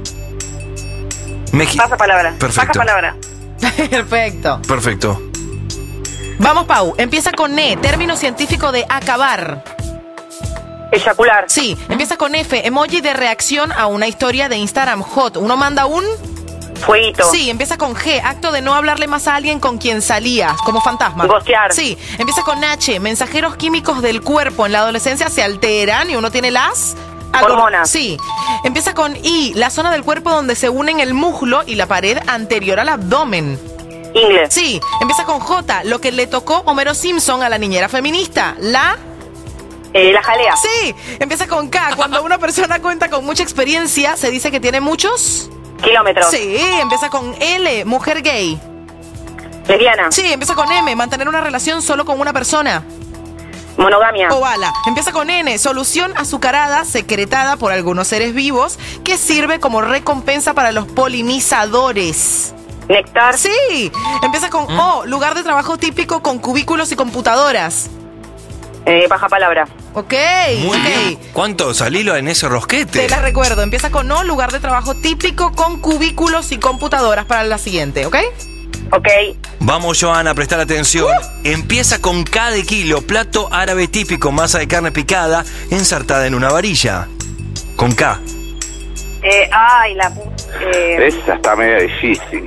Meji- Pasa palabra. Perfecto. Paja palabra. Perfecto. Perfecto. Vamos, Pau. Empieza con E. Término científico de acabar. Eyacular. Sí. Empieza con F. Emoji de reacción a una historia de Instagram hot. Uno manda un... Fueguito. Sí, empieza con G, acto de no hablarle más a alguien con quien salías, como fantasma. Gostear. Sí, empieza con H, mensajeros químicos del cuerpo en la adolescencia se alteran y uno tiene las... agor- Hormonas. Sí, empieza con I, la zona del cuerpo donde se unen el muslo y la pared anterior al abdomen. Inglés. Sí, empieza con J, lo que le tocó Homero Simpson a la niñera feminista. La... Eh, la jalea. Sí, empieza con K, cuando una persona cuenta con mucha experiencia, se dice que tiene muchos... Kilómetros. Sí, empieza con L, mujer gay. Lesbiana. Sí, empieza con M, mantener una relación solo con una persona. Monogamia. Ovala. Empieza con N, solución azucarada secretada por algunos seres vivos que sirve como recompensa para los polinizadores. Néctar. Sí, empieza con O, lugar de trabajo típico con cubículos y computadoras. Eh, paja palabra. Ok, Muy ok. bien. ¿Cuánto salilo en ese rosquete? Te la recuerdo. Empieza con O, lugar de trabajo típico con cubículos y computadoras para la siguiente, ¿ok? Ok. Vamos, Joana, a prestar atención. Empieza con K de kilo, plato árabe típico, masa de carne picada, ensartada en una varilla. Con K. Eh, ay, la... pu- Eh, Esa está medio difícil.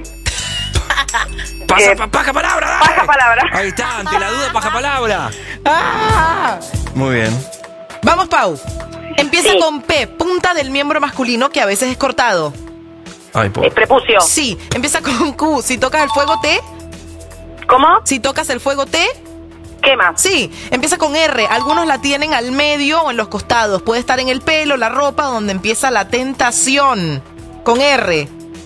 Pasa, Eh, pa- paja palabra, dale. paja palabra. Ahí está, ante la duda, paja palabra. ¡Ah! Muy bien. Vamos, Pau. Empieza Sí. con P, punta del miembro masculino que a veces es cortado. Ay, po. Eh, prepucio. Sí, empieza con Q. Si tocas el fuego, T. ¿Cómo? Si tocas el fuego, T. Quema. Sí, empieza con R. Algunos la tienen al medio o en los costados. Puede estar en el pelo, la ropa, donde empieza la tentación. Con R.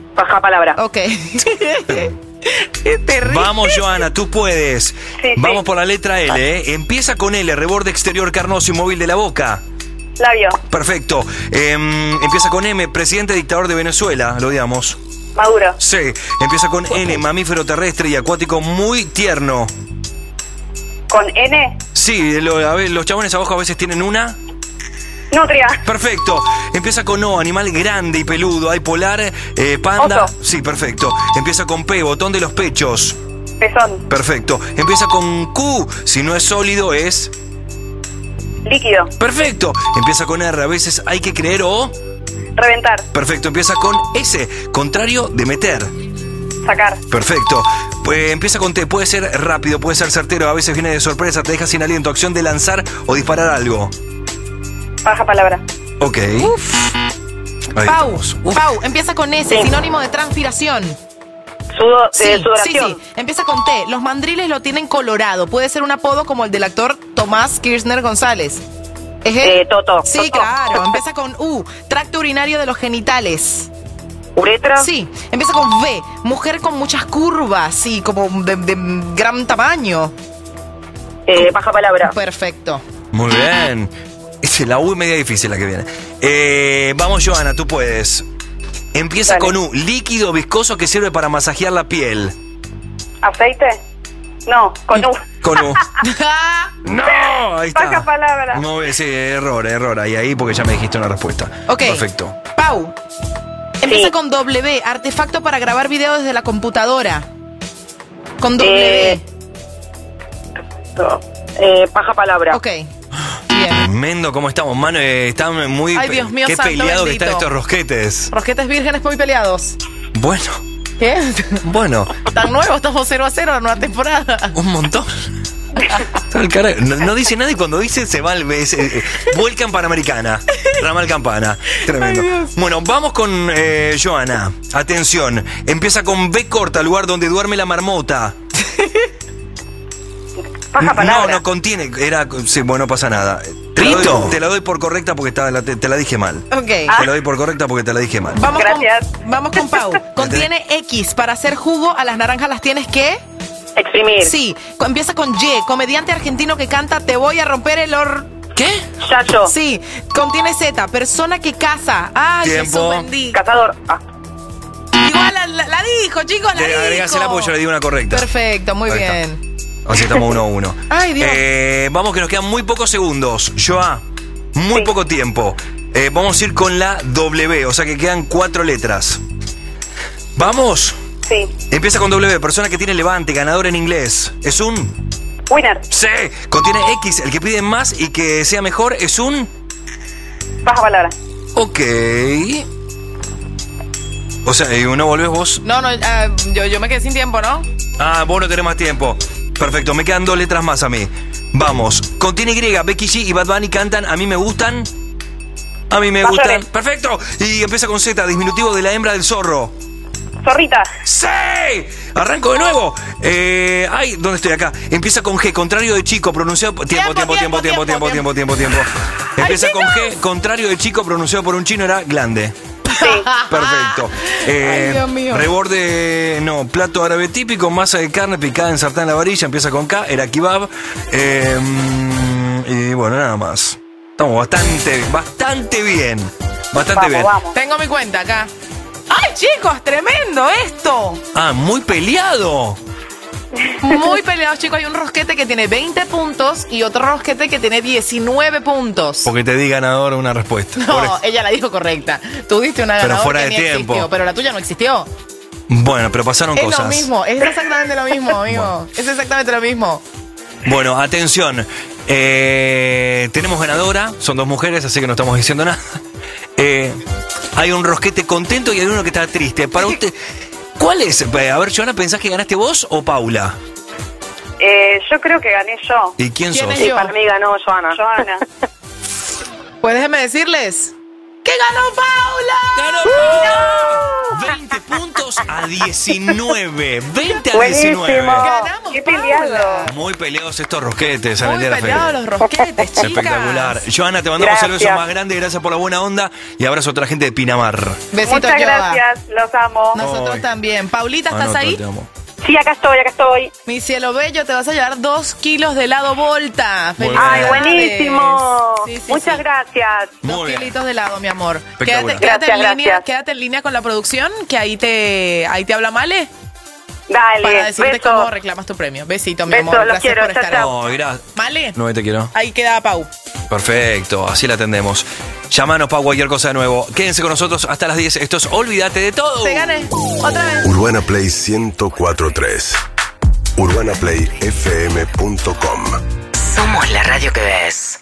Baja palabra. Ok. Qué terrible. Vamos, Joana, tú puedes. Sí, Vamos sí. por la letra L, ¿eh? Empieza con L, reborde exterior carnoso y móvil de la boca. Labio. Perfecto. Eh, empieza con M, presidente dictador de Venezuela, lo digamos. Maduro. Sí. Empieza con N, mamífero terrestre y acuático muy tierno. Con N. Sí, lo- a ver, los chabones abajo a veces tienen una. Nutria. Perfecto. Empieza con O, animal grande y peludo. Hay polar, eh, panda. Oso. Sí, perfecto. Empieza con P, botón de los pechos. Pezón. Perfecto. Empieza con Q, si no es sólido es... Líquido. Perfecto. Empieza con R, a veces hay que creer o... Reventar. Perfecto. Empieza con S, contrario de meter. Sacar. Perfecto. Pues empieza con T, puede ser rápido, puede ser certero, a veces viene de sorpresa, te deja sin aliento, acción de lanzar o disparar algo. Baja palabra. Ok. Ahí Pau, estamos. Uf. Pau, empieza con S, Sí. sinónimo de transpiración. Sudo, Sí, eh, sí, sudoración. sí. Empieza con T. Los mandriles lo tienen colorado. Puede ser un apodo como el del actor Tomás Kirchner González. ¿Es él? Eh, Toto. Sí, Toto. claro. Empieza con U. Tracto urinario de los genitales. Uretra. Sí. Empieza con V. Mujer con muchas curvas. Sí, como de, de gran tamaño. Eh, baja palabra. Perfecto. Muy bien. Es la U media difícil la que viene. Eh, vamos, Joana, tú puedes. Empieza Dale. con U, líquido viscoso que sirve para masajear la piel. ¿Aceite? No, con U. Con U. ¡No! Ahí está. Baja palabra. Muy bien, sí, error, error. Ahí, ahí, porque ya me dijiste una respuesta. Ok. Perfecto. Pau. Empieza Sí. con W. Artefacto para grabar video desde la computadora. Con W. Eh, Eh, baja palabra. Ok. Tremendo, ¿cómo estamos, mano? Eh, están muy... Ay, Dios mío, Qué santo peleado que bendito. están estos rosquetes. Rosquetes vírgenes muy peleados. Bueno, ¿Qué? bueno, Tan nuevo, estamos cero a cero la nueva temporada. un montón. Está el cara- No, no dice nada y cuando dice se va al... se- eh, vuelca en Panamericana. Ramal Campana. Tremendo. Ay, Dios. Bueno, vamos con eh, Joana. Atención. Empieza con B corta, lugar donde duerme la marmota. Baja palabra. No, no contiene. Era. Sí, bueno, no pasa nada. Te la, ¿Trito? doy, te la doy por correcta porque estaba- la- te, te la dije mal. Ok. Te la doy por correcta porque te la dije mal. Vamos Gracias. Con, vamos con Pau. Contiene X. Para hacer jugo, a las naranjas las tienes que... Exprimir. Sí. Co- Empieza con Y. Comediante argentino que canta Te voy a romper el or... ¿Qué? Chacho. Sí. Contiene Z. Persona que caza. Ay, Tiempo. Jesús bendito. Cazador. Ah. Igual la, la- la dijo, chicos, la Le dijo. agregásela porque yo le di una correcta. Perfecto, muy Ahí está. bien. Así estamos uno a uno. Ay, Dios. Eh, vamos que nos quedan muy pocos segundos. Joa, muy Sí. poco tiempo. Eh, vamos a ir con la W, o sea que quedan cuatro letras. ¿Vamos? Sí. Empieza con W, persona que tiene levante, ganador en inglés. ¿Es un? Winner. Sí. Contiene X, el que pide más y que sea mejor es un... Baja palabra. Ok. O sea, ¿y no volvés vos? No, no, ah, yo, yo me quedé sin tiempo, ¿no? Ah, vos no tenés más tiempo. Perfecto, me quedan dos letras más a mí. Vamos. Contiene Y, Becky G y Bad Bunny cantan A mí me gustan. A mí me Mayores. gustan. Perfecto. Y empieza con Z, disminutivo de la hembra del zorro. Zorrita. ¡Sí! Arranco de nuevo. Eh, ay, ¿dónde estoy acá? Empieza con G, contrario de chico, pronunciado por... Tiempo, tiempo, tiempo, tiempo, tiempo, tiempo, tiempo, tiempo. Empieza con G, contrario de chico, pronunciado por un chino, era glande. Perfecto. Eh, Ay, Dios mío. Reborde, no, plato árabe típico, masa de carne picada ensartada en la varilla, empieza con K, era kebab. Eh, y bueno, nada más. Estamos bastante, bastante bien. Bastante Vamos, bien. vamos. Tengo mi cuenta acá. ¡Ay, chicos! ¡Tremendo esto! Ah, muy peleado. Muy peleados, chicos. Hay un rosquete que tiene veinte puntos y otro rosquete que tiene diecinueve puntos. Porque te di ganador una respuesta. Por No, eso. ella la dijo correcta. Tú diste una Pero ganadora fuera que de ni tiempo. existió, pero la tuya no existió. Bueno, pero pasaron Es cosas. lo mismo, es exactamente lo mismo, amigo. Es exactamente lo mismo. Bueno, atención. Eh, tenemos ganadora, son dos mujeres, así que no estamos diciendo nada. Eh, hay un rosquete contento y hay uno que está triste. Para usted, ¿cuál es? Eh, A ver, Joana, ¿pensás que ganaste vos o Paula? Eh, yo creo que gané yo. ¿Y quién ¿Quién sos? es Sí, yo? para mí ganó Joana. Joana. Pues déjenme decirles que ¡Que ganó Paula! ¡Ganó Paula! veinte puntos a diecinueve. veinte a Buenísimo. diecinueve. Ganamos, Qué Paula. peleado. Muy peleados estos rosquetes. en el Muy día de la peleados feria. los rosquetes, chicas. Espectacular. Joana, te mandamos el beso Gracias. más grande. Gracias por la buena onda. Y abrazo a otra gente de Pinamar. Besitos, Muchas Joa. gracias, los amo. Nosotros Ay. también. Paulita, ¿estás Anota, ahí? te amo. Sí, acá estoy, acá estoy. Mi cielo bello, te vas a llevar dos kilos de helado Volta. Muy Ay, bien. buenísimo. Sí, sí, Muchas sí. gracias. Muy Dos bien. kilitos de helado, mi amor. Quédate, Espectacular. quédate Gracias, en línea, gracias. quédate en línea con la producción, que ahí te, ahí te habla Male Dale, para decirte beso. cómo reclamas tu premio. Besito, mi Beso, amor. los Gracias quiero. por Chao, estar. chao. No, gracias. Male, No, te quiero. ahí queda Pau. Perfecto, así la atendemos. Llámanos para cualquier cosa de nuevo. Quédense con nosotros hasta las diez. Esto es Olvídate de Todo. Te gané. Otra vez. Urbana Play ciento cuatro punto tres. urbana play f m punto com. Somos la radio que ves.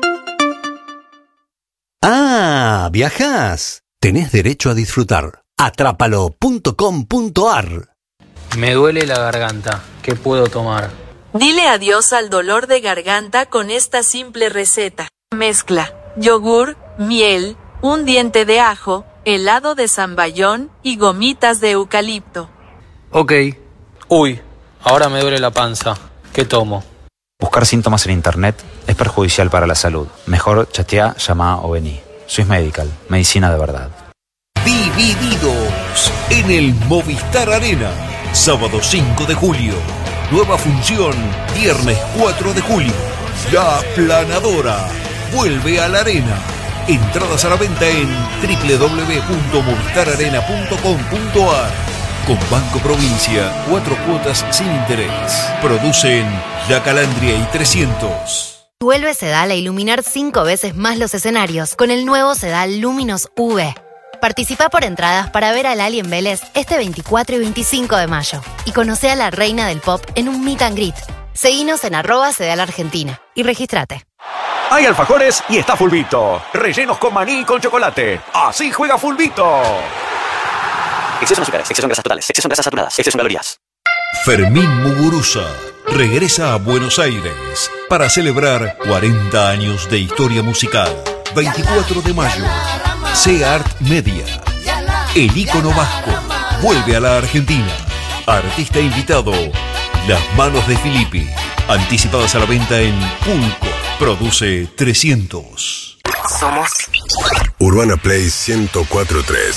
Ah, viajás. Tenés derecho a disfrutar. Atrápalo punto com punto a r. Me duele la garganta. ¿Qué puedo tomar? Dile adiós al dolor de garganta con esta simple receta. Mezcla yogur, miel, un diente de ajo, helado de zamballón y gomitas de eucalipto. Ok. Uy, ahora me duele la panza. ¿Qué tomo? Buscar síntomas en internet es perjudicial para la salud. Mejor chatea, llama o vení. Swiss Medical, medicina de verdad. Divididos en el Movistar Arena. Sábado cinco de julio. Nueva función, viernes cuatro de julio. La Planadora vuelve a la arena. Entradas a la venta en doble u doble u doble u punto movistar arena punto com punto a r. Con Banco Provincia, cuatro cuotas sin interés. Producen La Calandria y trescientos. Vuelve Sedal a iluminar cinco veces más los escenarios con el nuevo Sedal Luminous U V. Participa por entradas para ver al Alien Vélez este veinticuatro y veinticinco de mayo y conoce a la reina del pop en un meet and greet. Seguinos en arroba Sedal Argentina y regístrate. Hay alfajores y está Fulvito. Rellenos con maní y con chocolate. Así juega Fulvito. Exceso en azúcares, exceso en grasas totales, exceso en grasas saturadas, exceso en calorías. Fermín Muguruza regresa a Buenos Aires para celebrar cuarenta años de historia musical. veinticuatro de mayo. C-Art Media. El ícono vasco vuelve a la Argentina. Artista invitado, Las Manos de Filippi. Anticipadas a la venta en Pulco. Produce trescientos. Somos Urbana Play ciento cuatro punto tres.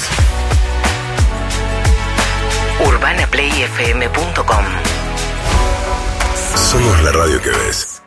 urbana play f m punto com. Somos la radio que ves.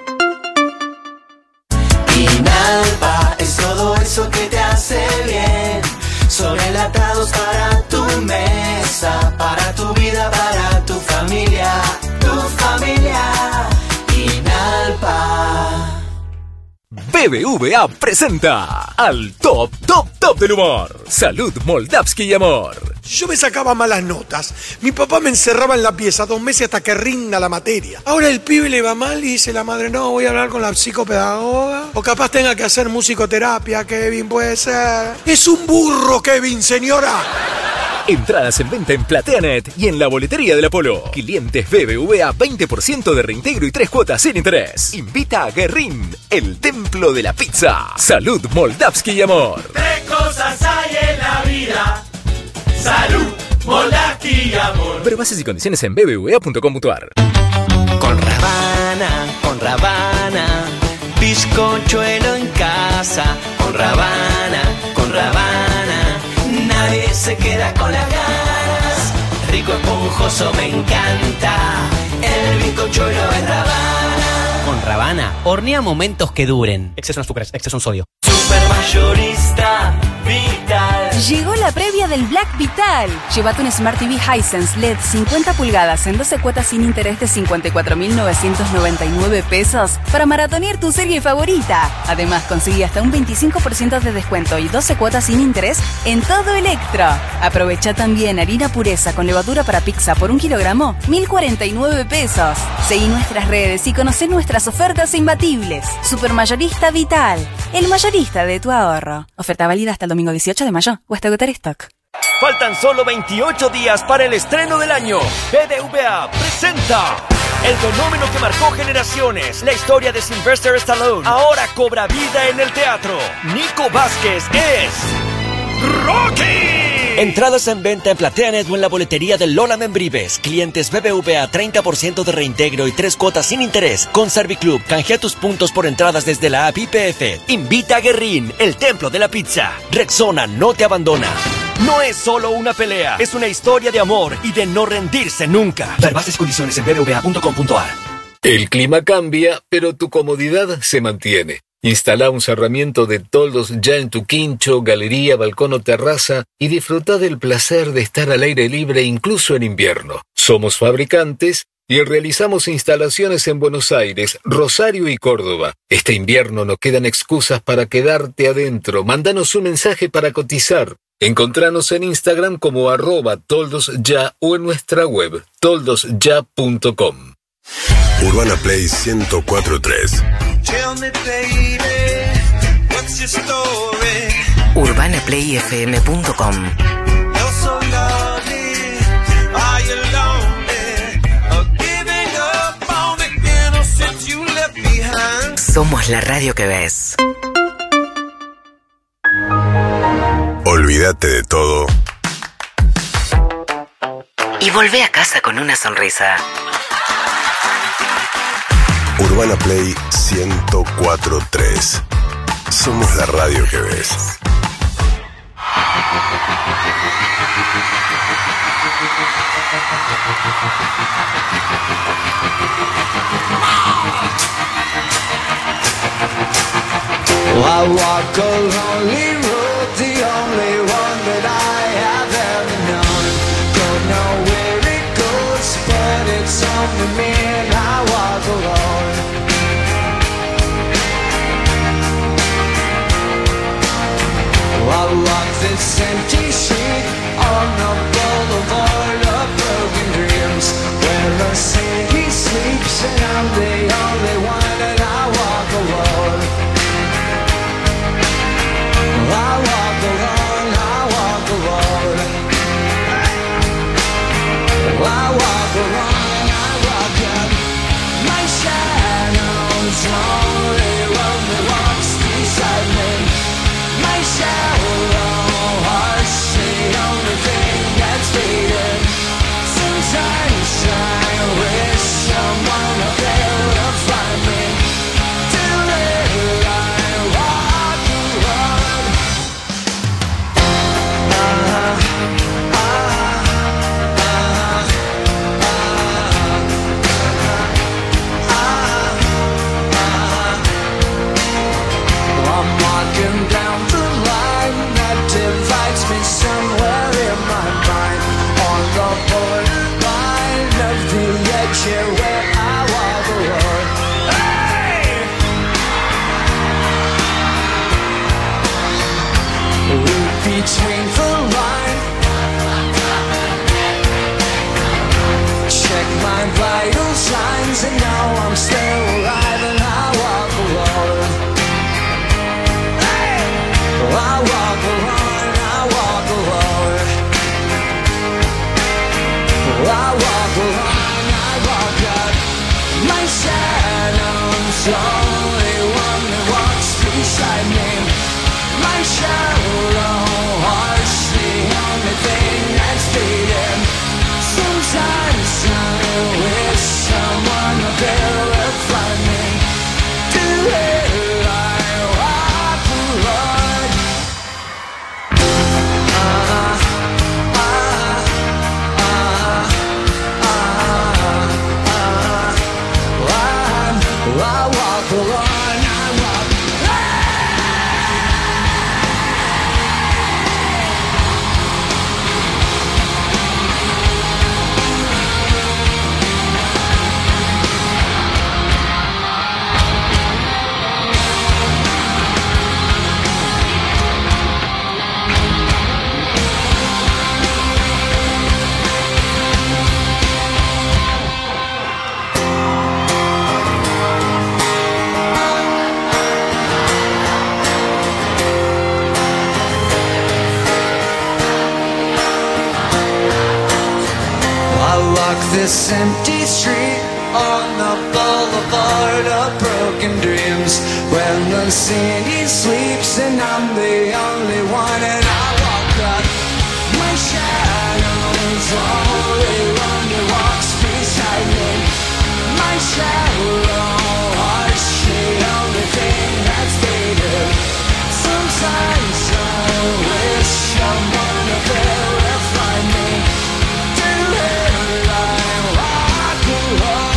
Inalpa es todo eso que te hace bien. Son enlatados para tu mesa, para tu vida, para tu familia, tu familia. Inalpa. B B V A presenta al top, top, top del humor. Salud, Moldavsky y Amor. Yo me sacaba malas notas. Mi papá me encerraba en la pieza dos meses hasta que rinda la materia. Ahora el pibe le va mal y dice la madre, no, voy a hablar con la psicopedagoga. O capaz tenga que hacer musicoterapia, Kevin, puede ser. Es un burro, Kevin, señora. Entradas en venta en PlateaNet y en la boletería del Apolo. Clientes B B V A veinte por ciento de reintegro y tres cuotas sin interés. Invita a Guerrín, el templo de la pizza. Salud, Moldavsky y Amor. Tres cosas hay en la vida: salud, Moldavsky y amor. Ver bases y condiciones en b b v a punto com punto a r. Con Ravana, con Ravana, bizcochuelo en casa. Con Ravana, con Ravana, nadie se queda con las ganas. Rico, esponjoso, me encanta. El bizcochuelo es Ravana. Con Ravana, hornea momentos que duren. Exceso en azúcares, exceso en sodio. Supermayorista Vital. Llegó la previa del Black Vital. Llévate un Smart T V Hisense L E D cincuenta pulgadas en doce cuotas sin interés de cincuenta y cuatro mil novecientos noventa y nueve pesos para maratonear tu serie favorita. Además, consigue hasta un veinticinco por ciento de descuento y doce cuotas sin interés en todo Electro. Aprovecha también harina pureza con levadura para pizza por un kilogramo, mil cuarenta y nueve pesos. Seguí nuestras redes y conoce nuestras ofertas imbatibles. Supermayorista Vital, el mayorista de tu ahorro. Oferta válida hasta el domingo dieciocho de mayo o hasta agotar stock. Faltan solo veintiocho días para el estreno del año. B B V A presenta El fenómeno que marcó generaciones. La historia de Sylvester Stallone ahora cobra vida en el teatro. Nico Vázquez es Rocky. Entradas en venta en PlateaNet o en la boletería de Lola Membrives. Clientes B B V A treinta por ciento de reintegro y tres cuotas sin interés. Con Serviclub, canjea tus puntos por entradas desde la app I P F. Invita a Guerrín, el templo de la pizza. Rexona no te abandona. No es solo una pelea, es una historia de amor y de no rendirse nunca. Ver bases y condiciones en b b v a punto com punto a r. El clima cambia, pero tu comodidad se mantiene. Instala un cerramiento de toldos ya en tu quincho, galería, balcón o terraza y disfruta del placer de estar al aire libre incluso en invierno. Somos fabricantes y realizamos instalaciones en Buenos Aires, Rosario y Córdoba. Este invierno no quedan excusas para quedarte adentro. Mándanos un mensaje para cotizar. Encontranos en Instagram como arroba toldosya o en nuestra web toldosya punto com. Urbana Play ciento cuatro punto tres. urbana play f m punto com. Somos la radio que ves. Olvídate de todo Y volvé a casa con una sonrisa. Urbana Play ciento cuatro punto tres. Somos la radio que ves. Well, I walk a lonely road, the only one that I have ever known. Don't know where it goes, but it's only me and I walk alone. I walk this empty street on the boulevard of broken dreams, where the city sleeps and I'm the only one and I walk alone. I walk alone, I walk alone. I walk alone, I walk up. My shadow's only one that walks beside me. My shadow heart's the only thing that's beating. Sometimes I wish someone up there would find me. Till then I walk alone. I'm walking down the line that divides me somewhere in my mind, on the borderline of the edge here where I walk alone. Hey! Between the line, check my vital signs and now I'm still alive and I walk alone. I walk alone, I walk alone. I walk alone, I walk up. My shadow's the only one that walks beside me. My shadow heart's the only thing that's beating. Sometimes I wish someone up there would find me. Do it, I walk alone. I walk alone, I walk. I walk this empty street on the boulevard of broken dreams, when the city sleeps and I'm the only one, and I walk up, my shadow's only one who walks beside me. My shadow, is the only thing that's faded. Sometimes I wish someone up there would find me. To live like rock and roll.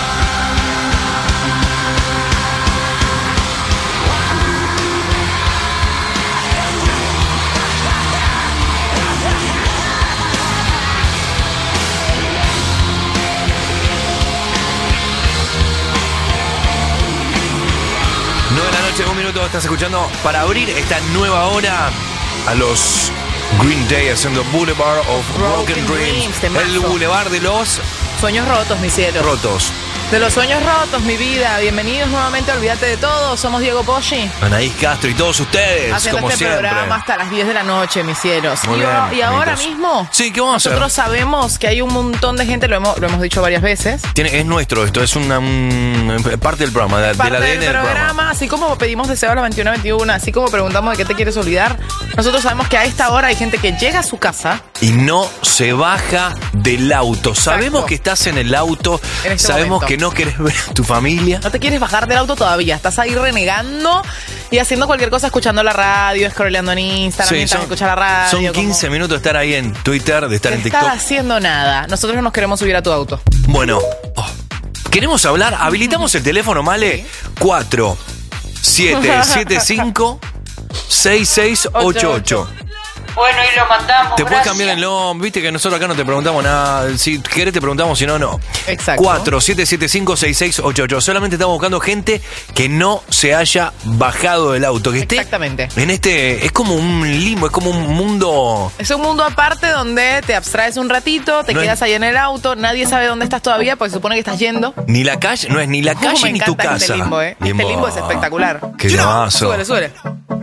nueve de la noche, un minuto, estás escuchando para abrir esta nueva hora a los Green Day haciendo Boulevard of Broken, Broken Dreams. Dreams, El Boulevard de los Sueños rotos, mi cielo. rotos. De los sueños rotos, mi vida. Bienvenidos nuevamente a Olvídate de Todo. Somos Diego Poggi. Anaís Castro y todos ustedes, Haciendo como este siempre. programa hasta las diez de la noche, mis cielos. Muy y, bien, y ahora amigos. mismo, Sí, ¿qué vamos a nosotros hacer? sabemos que hay un montón de gente, lo hemos, lo hemos dicho varias veces. Tiene, es nuestro esto, es una un- parte del programa, de, Parte del A D N del del programa, programa. así como pedimos deseos a las veintiuna veintiuno, así como preguntamos de qué te quieres olvidar, nosotros sabemos que a esta hora hay gente que llega a su casa. Y no se baja del auto. Sabemos que estás en el auto, En este sabemos momento. que no querés ver a tu familia. No te quieres bajar del auto todavía, estás ahí renegando y haciendo cualquier cosa, escuchando la radio, scrolleando en Instagram, Sí, mientras son- escuchas la radio. Son como- quince minutos de estar ahí en Twitter, de estar en No estás TikTok. haciendo nada. Nosotros no nos queremos subir a tu auto. Bueno, oh, queremos hablar, habilitamos el teléfono, Male, cuatro siete siete cinco seis seis ocho ocho. Bueno, y lo mandamos. Te puedes gracias. cambiar el nombre, viste que nosotros acá no te preguntamos nada. Si querés te preguntamos, si no, no. Exacto. cuatro siete siete cinco seis seis ocho ocho. Solamente estamos buscando gente que no se haya bajado del auto. Que esté Exactamente. en este. Es como un limbo, es como un mundo. Es un mundo aparte donde te abstraes un ratito, te No quedas es- ahí en el auto, nadie sabe dónde estás todavía porque se supone que estás yendo. Ni la calle, no es ni la Uh, calle me ni tu encanta casa. este limbo, ¿eh? Este limbo es espectacular. Qué llamazo. Súbele, súbele.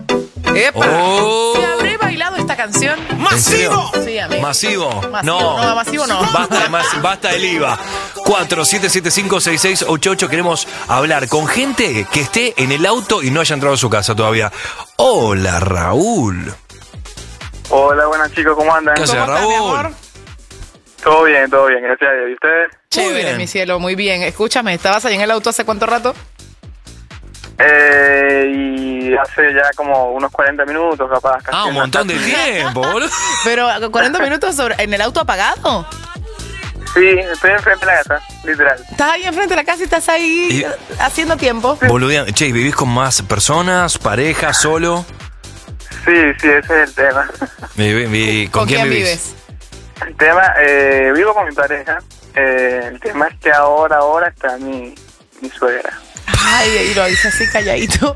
¡Epa! Oh. Si habré bailado esta canción. ¿En serio? Sí, amigo. ¿Masivo? Masivo, No. no, masivo no. Basta, de mas- basta del I V A. cuatro siete siete cinco seis seis ocho ocho. Queremos hablar con gente que esté en el auto y no haya entrado a su casa todavía. Hola, Raúl. Hola, buenas chicos, ¿cómo andan? ¿Qué haces, ¿Cómo estás, mi Raúl? amor? Todo bien, todo bien, gracias a Dios. ¿Y ustedes? Chévere, bien. mi cielo, muy bien. Escúchame, ¿estabas ahí en el auto hace cuánto rato? Eh, y hace ya como unos cuarenta minutos, capaz. casi Ah, un una montón de tarde. tiempo, boludo. Pero cuarenta minutos sobre, en el auto apagado. Sí, estoy enfrente de la casa, literal. Estás ahí enfrente de la casa y estás ahí Y- eh, haciendo tiempo. Boludeando. Che, ¿vivís con más personas, pareja, solo? Sí, sí, ese es el tema. Vivi- vi- ¿Con, ¿Con quién vives? El tema, eh, vivo con mi pareja. Eh, el tema es que ahora, ahora está mi, mi suegra. Ay, y lo dice así calladito.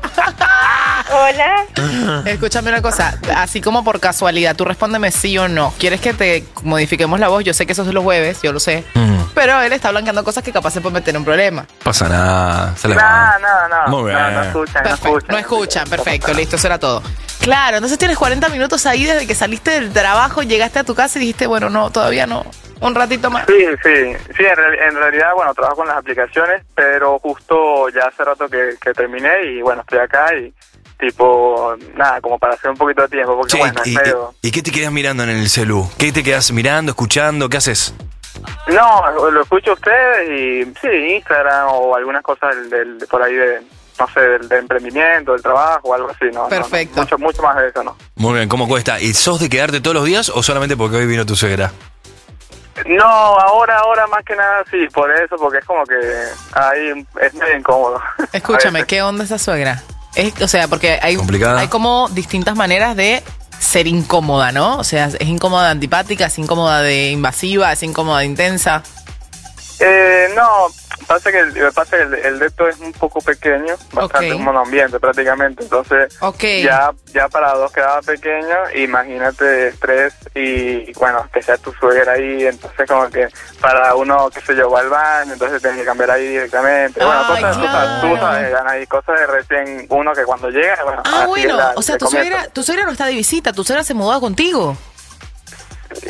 Hola. Escúchame una cosa, así como por casualidad, tú respóndeme sí o no. ¿Quieres que te modifiquemos la voz? Yo sé que eso es los jueves, yo lo sé. Mm, Pero él está blanqueando cosas que capaz se pueden meter en un problema. pasa nada. Se le No, va. no, no. Muy bien. No, no escuchan, no Perfecto, escuchan. no escuchan, perfecto, listo, eso era todo. Claro, entonces tienes cuarenta minutos ahí desde que saliste del trabajo, llegaste a tu casa y dijiste, bueno, no, todavía no, un ratito más. Sí, sí, sí, en, real- en realidad, bueno, trabajo con las aplicaciones, pero justo ya hace rato que, que terminé y bueno, estoy acá y tipo, nada, como para hacer un poquito de tiempo, porque Che, bueno, es y, medio... y- ¿y qué te quedas mirando en el celu? ¿Qué te quedas mirando, escuchando? ¿Qué haces? No, lo escucho a ustedes y sí, Instagram o algunas cosas del, del- por ahí de, no sé, del, del emprendimiento, del trabajo o algo así, ¿no? no, Perfecto. no, mucho, mucho más de eso, ¿no? Muy bien, ¿cómo cuesta? ¿Y sos de quedarte todos los días o solamente porque hoy vino tu suegra? No, ahora, ahora más que nada sí, por eso, porque es como que ahí es medio incómodo. Escúchame, A veces. ¿qué onda esa suegra? Es, o sea, porque hay, Complicada. hay como distintas maneras de ser incómoda, ¿no? O sea, es incómoda antipática, es incómoda de invasiva, es incómoda de intensa. Eh, no, pasa que el, pasa que el, el depto es un poco pequeño, bastante Ok. un monoambiente prácticamente, entonces Ok. ya ya para dos quedaba pequeño, imagínate tres y bueno, que sea tu suegra ahí, entonces como que para uno, qué sé yo, va al baño, entonces tienes que cambiar ahí directamente, bueno, Ay, cosas, tú sabes, tú claro. sabes, Ana, hay cosas de recién uno que cuando llega, bueno, Ah, así bueno, es la- o sea, te tu comento. suegra, tu suegra no está de visita, tu suegra se mudó contigo.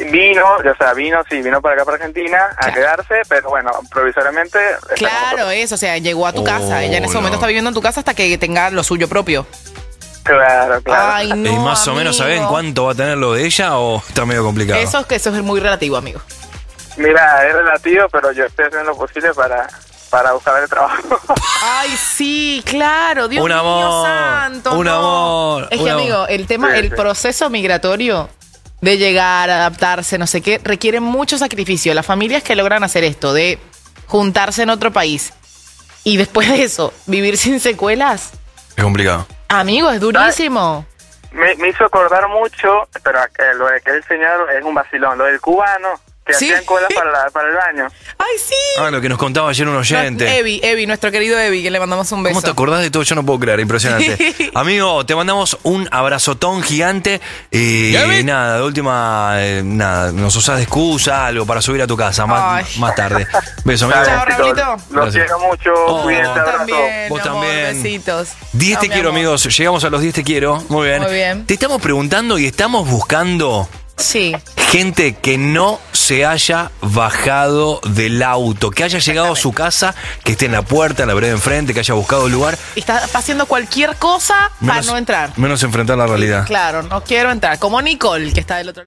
vino, o sea, vino, sí, vino para acá, para Argentina, a Claro. quedarse, pero bueno, provisoriamente... Claro, eso, o sea, llegó a tu Oh, casa. Ella en ese no. momento está viviendo en tu casa hasta que tenga lo suyo propio. Claro, claro. Ay, no, ¿Y más o menos amigo. saben cuánto va a tener lo de ella o está medio complicado? Eso es que eso es muy relativo, amigo. Mira, es relativo, pero yo estoy haciendo lo posible para, para buscar el trabajo. Ay, sí, claro, Dios Un mío amor, santo. un no. amor, Es un que, amor. amigo, el tema, Sí, el sí. proceso migratorio de llegar, adaptarse, no sé qué, requiere mucho sacrificio. Las familias que logran hacer esto, de juntarse en otro país y después de eso, vivir sin secuelas, Es complicado. amigo, es durísimo. Me, me hizo acordar mucho, pero eh, lo de que el señor es un vacilón, lo del cubano, que Sí. hacían colas para, la- para el baño. Ay, sí. Ah, lo que nos contaba ayer un oyente. Evi, Evi, nuestro querido Evi, que le mandamos un beso. ¿Cómo te acordás de todo? Yo no puedo creer, impresionante. Amigo, te mandamos un abrazotón gigante y nada, de última, eh, nada, nos usás de excusa, algo para subir a tu casa más, Ay. más tarde. Beso, amigo. Chao, Raulito. Los Gracias. quiero mucho, Oh. cuídense, Vos abrazo. También, Vos mi amor, también. besitos. diez te Chao, mi quiero, amor. amigos. Llegamos a los diez te quiero. Muy bien. Muy bien. Te estamos preguntando y estamos buscando Sí. gente que no se haya bajado del auto, que haya llegado a su casa, que esté en la puerta, en la vereda enfrente, que haya buscado el lugar, Y está haciendo cualquier cosa para Menos- no entrar. menos enfrentar la realidad. Claro, no quiero entrar. Como Nicole, que está del otro lado.